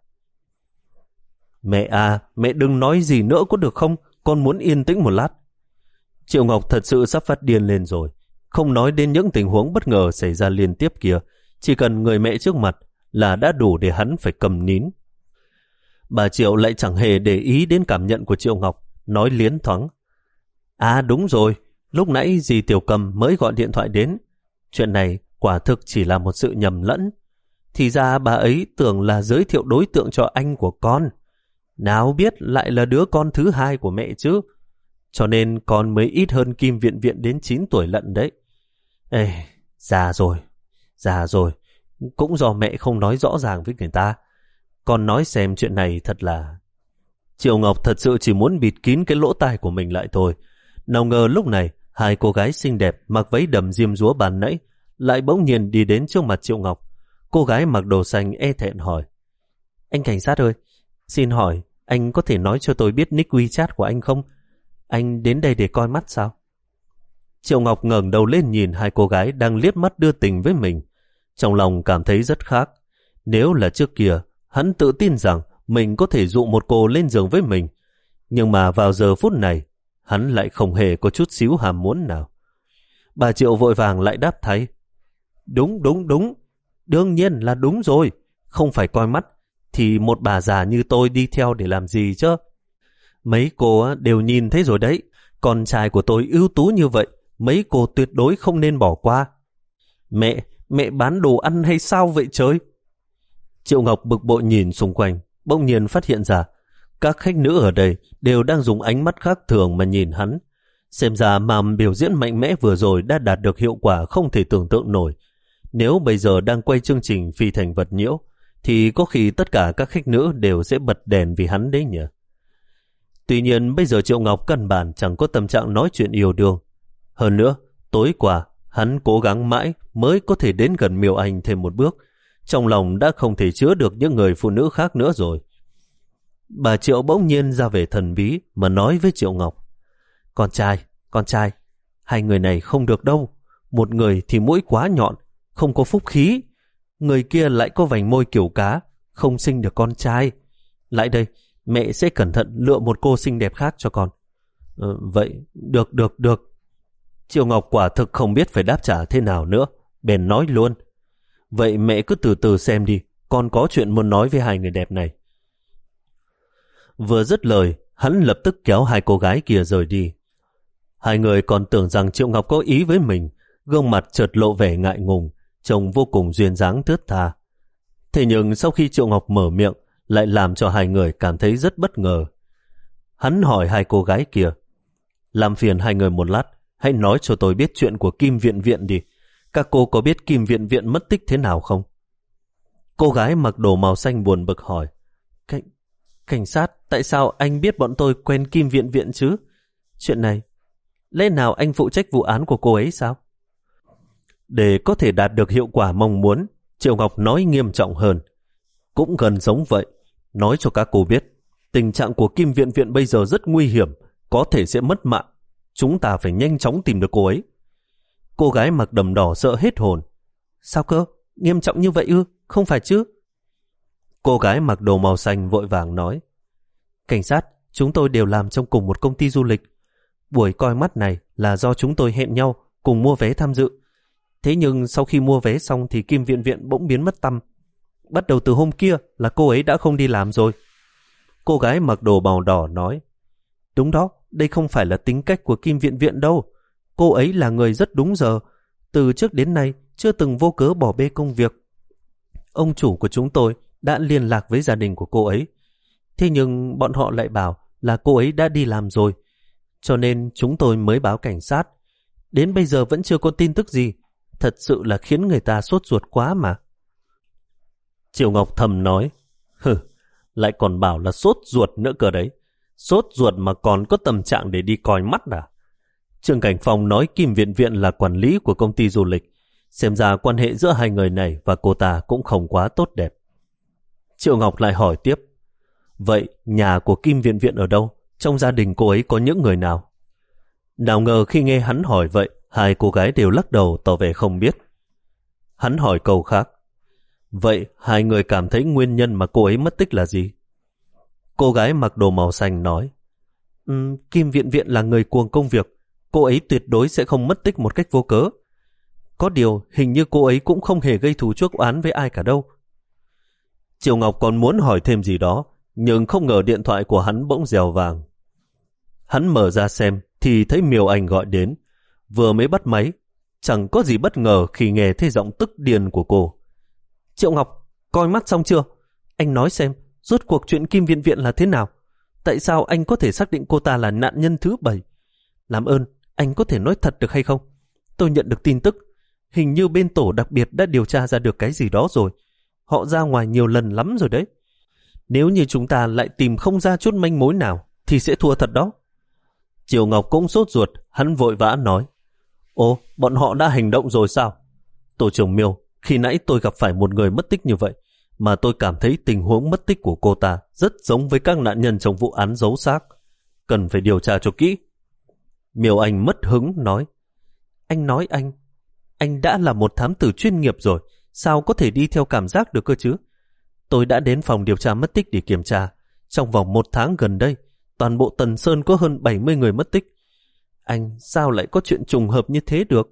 Mẹ à, mẹ đừng nói gì nữa có được không? Con muốn yên tĩnh một lát. Triệu Ngọc thật sự sắp phát điên lên rồi. Không nói đến những tình huống bất ngờ xảy ra liên tiếp kia, chỉ cần người mẹ trước mặt là đã đủ để hắn phải cầm nín. Bà Triệu lại chẳng hề để ý đến cảm nhận của Triệu Ngọc, nói liến thoáng: à đúng rồi, lúc nãy dì Tiểu Cầm mới gọi điện thoại đến. Chuyện này quả thực chỉ là một sự nhầm lẫn. Thì ra bà ấy tưởng là giới thiệu đối tượng cho anh của con. Nào biết lại là đứa con thứ hai của mẹ chứ. Cho nên con mới ít hơn Kim Viện Viện đến chín tuổi lận đấy. Ê, già rồi, già rồi. Cũng do mẹ không nói rõ ràng với người ta. Con nói xem chuyện này thật là... Triệu Ngọc thật sự chỉ muốn bịt kín cái lỗ tai của mình lại thôi. Nào ngờ lúc này, hai cô gái xinh đẹp mặc váy đầm diêm dúa bàn nãy lại bỗng nhiên đi đến trước mặt Triệu Ngọc. Cô gái mặc đồ xanh e thẹn hỏi: anh cảnh sát ơi, xin hỏi anh có thể nói cho tôi biết nick WeChat của anh không? Anh đến đây để coi mắt sao? Triệu Ngọc ngẩng đầu lên nhìn hai cô gái đang liếc mắt đưa tình với mình. Trong lòng cảm thấy rất khác. Nếu là trước kia, hắn tự tin rằng mình có thể dụ một cô lên giường với mình. Nhưng mà vào giờ phút này, hắn lại không hề có chút xíu hàm muốn nào. Bà Triệu vội vàng lại đáp thay: đúng, đúng, đúng. Đương nhiên là đúng rồi. Không phải coi mắt, thì một bà già như tôi đi theo để làm gì chứ? Mấy cô đều nhìn thấy rồi đấy. Con trai của tôi ưu tú như vậy, mấy cô tuyệt đối không nên bỏ qua. Mẹ, mẹ bán đồ ăn hay sao vậy trời? Triệu Ngọc bực bội nhìn xung quanh, bỗng nhiên phát hiện ra các khách nữ ở đây đều đang dùng ánh mắt khác thường mà nhìn hắn. Xem ra màn biểu diễn mạnh mẽ vừa rồi đã đạt được hiệu quả không thể tưởng tượng nổi. Nếu bây giờ đang quay chương trình Phi Thành Vật Nhiễu, thì có khi tất cả các khách nữ đều sẽ bật đèn vì hắn đấy nhỉ. Tuy nhiên bây giờ Triệu Ngọc căn bản chẳng có tâm trạng nói chuyện yêu đương. Hơn nữa, tối qua hắn cố gắng mãi mới có thể đến gần Miêu Anh thêm một bước. Trong lòng đã không thể chứa được những người phụ nữ khác nữa rồi. Bà Triệu bỗng nhiên ra về thần bí mà nói với Triệu Ngọc: con trai, con trai, hai người này không được đâu. Một người thì mũi quá nhọn, không có phúc khí, Người kia lại có vành môi kiểu cá, không sinh được con trai. Lại đây, mẹ sẽ cẩn thận lựa một cô xinh đẹp khác cho con. Ờ, vậy, được, được, được. Triệu Ngọc quả thực không biết phải đáp trả thế nào nữa, bèn nói luôn. Vậy mẹ cứ từ từ xem đi, con có chuyện muốn nói với hai người đẹp này. Vừa dứt lời, hắn lập tức kéo hai cô gái kia rời đi. Hai người còn tưởng rằng Triệu Ngọc có ý với mình, gương mặt chợt lộ vẻ ngại ngùng, trông vô cùng duyên dáng thướt tha. Thế nhưng sau khi Triệu Ngọc mở miệng, lại làm cho hai người cảm thấy rất bất ngờ. Hắn hỏi hai cô gái kia, làm phiền hai người một lát, hãy nói cho tôi biết chuyện của Kim Viện Viện đi. Các cô có biết Kim Viện Viện mất tích thế nào không? Cô gái mặc đồ màu xanh buồn bực hỏi, Cảnh, cảnh sát, tại sao anh biết bọn tôi quen Kim Viện Viện chứ? Chuyện này, lẽ nào anh phụ trách vụ án của cô ấy sao? Để có thể đạt được hiệu quả mong muốn, Triệu Ngọc nói nghiêm trọng hơn. Cũng gần giống vậy, nói cho các cô biết, tình trạng của Kim Viện Viện bây giờ rất nguy hiểm, có thể sẽ mất mạng. Chúng ta phải nhanh chóng tìm được cô ấy. Cô gái mặc đầm đỏ sợ hết hồn. Sao cơ? Nghiêm trọng như vậy ư? Không phải chứ? Cô gái mặc đồ màu xanh vội vàng nói, cảnh sát, chúng tôi đều làm trong cùng một công ty du lịch. Buổi coi mắt này là do chúng tôi hẹn nhau cùng mua vé tham dự. Thế nhưng sau khi mua vé xong thì Kim Viện Viện bỗng biến mất tăm. Bắt đầu từ hôm kia là cô ấy đã không đi làm rồi. Cô gái mặc đồ màu đỏ nói, đúng đó, đây không phải là tính cách của Kim Viện Viện đâu. Cô ấy là người rất đúng giờ. Từ trước đến nay chưa từng vô cớ bỏ bê công việc. Ông chủ của chúng tôi đã liên lạc với gia đình của cô ấy. Thế nhưng bọn họ lại bảo là cô ấy đã đi làm rồi. Cho nên chúng tôi mới báo cảnh sát. Đến bây giờ vẫn chưa có tin tức gì. Thật sự là khiến người ta sốt ruột quá mà. Triệu Ngọc thầm nói, hừ, lại còn bảo là sốt ruột nữa cơ đấy. Sốt ruột mà còn có tâm trạng để đi coi mắt à? Trương Cảnh Phong nói Kim Viện Viện là quản lý của công ty du lịch. Xem ra quan hệ giữa hai người này và cô ta cũng không quá tốt đẹp. Triệu Ngọc lại hỏi tiếp, vậy nhà của Kim Viện Viện ở đâu? Trong gia đình cô ấy có những người nào? Nào ngờ khi nghe hắn hỏi vậy, hai cô gái đều lắc đầu tỏ vẻ không biết. Hắn hỏi câu khác, vậy hai người cảm thấy nguyên nhân mà cô ấy mất tích là gì? Cô gái mặc đồ màu xanh nói, um, Kim Viện Viện là người cuồng công việc. Cô ấy tuyệt đối sẽ không mất tích một cách vô cớ. Có điều hình như cô ấy cũng không hề gây thù chuốc oán với ai cả đâu. Triệu Ngọc còn muốn hỏi thêm gì đó, nhưng không ngờ điện thoại của hắn bỗng rèo vàng. Hắn mở ra xem thì thấy Miêu Anh gọi đến. Vừa mới bắt máy, chẳng có gì bất ngờ khi nghe thấy giọng tức điên của cô. Triệu Ngọc, coi mắt xong chưa? Anh nói xem, rốt cuộc chuyện Kim Viện Viện là thế nào? Tại sao anh có thể xác định cô ta là nạn nhân thứ bảy? Làm ơn, anh có thể nói thật được hay không? Tôi nhận được tin tức, hình như bên tổ đặc biệt đã điều tra ra được cái gì đó rồi. Họ ra ngoài nhiều lần lắm rồi đấy. Nếu như chúng ta lại tìm không ra chút manh mối nào, thì sẽ thua thật đó. Triệu Ngọc cũng sốt ruột, hắn vội vã nói, ồ, bọn họ đã hành động rồi sao? Tổ trưởng Miêu, khi nãy tôi gặp phải một người mất tích như vậy, mà tôi cảm thấy tình huống mất tích của cô ta rất giống với các nạn nhân trong vụ án giấu xác. Cần phải điều tra cho kỹ. Miêu Anh mất hứng nói, anh nói anh, anh đã là một thám tử chuyên nghiệp rồi, sao có thể đi theo cảm giác được cơ chứ? Tôi đã đến phòng điều tra mất tích để kiểm tra. Trong vòng một tháng gần đây, toàn bộ Tần Sơn có hơn bảy mươi người mất tích. Anh sao lại có chuyện trùng hợp như thế được?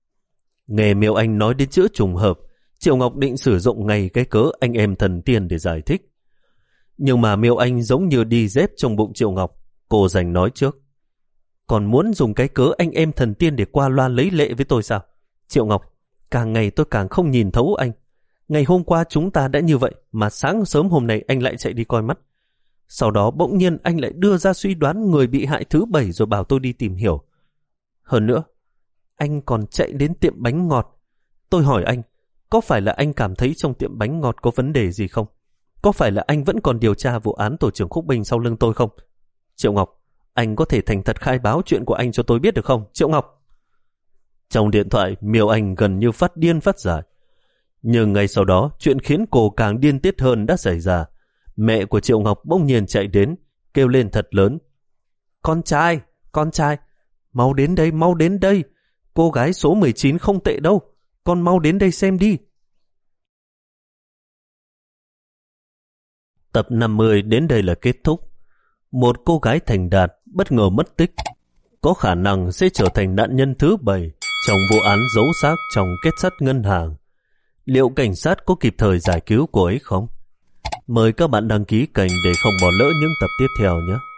Nghe Miêu Anh nói đến chữ trùng hợp, Triệu Ngọc định sử dụng ngay cái cớ anh em thần tiên để giải thích. Nhưng mà Miêu Anh giống như đi dép trong bụng Triệu Ngọc. Cô giành nói trước, còn muốn dùng cái cớ anh em thần tiên để qua loa lấy lệ với tôi sao? Triệu Ngọc, càng ngày tôi càng không nhìn thấu anh. Ngày hôm qua chúng ta đã như vậy, mà sáng sớm hôm nay anh lại chạy đi coi mắt. Sau đó bỗng nhiên anh lại đưa ra suy đoán người bị hại thứ bảy rồi bảo tôi đi tìm hiểu. Hơn nữa, anh còn chạy đến tiệm bánh ngọt. Tôi hỏi anh, có phải là anh cảm thấy trong tiệm bánh ngọt có vấn đề gì không? Có phải là anh vẫn còn điều tra vụ án tổ trưởng Khúc Bình sau lưng tôi không? Triệu Ngọc, anh có thể thành thật khai báo chuyện của anh cho tôi biết được không? Triệu Ngọc. Trong điện thoại, Miêu Anh gần như phát điên phát dại. Nhưng ngay sau đó, chuyện khiến cô càng điên tiết hơn đã xảy ra. Mẹ của Triệu Ngọc bỗng nhiên chạy đến, kêu lên thật lớn. Con trai, con trai, mau đến đây, mau đến đây. Cô gái số mười chín không tệ đâu, con mau đến đây xem đi. Tập năm mươi đến đây là kết thúc. Một cô gái thành đạt bất ngờ mất tích, có khả năng sẽ trở thành nạn nhân thứ bảy trong vụ án giấu xác trong kết sắt ngân hàng. Liệu cảnh sát có kịp thời giải cứu cô ấy không? Mời các bạn đăng ký kênh để không bỏ lỡ những tập tiếp theo nhé.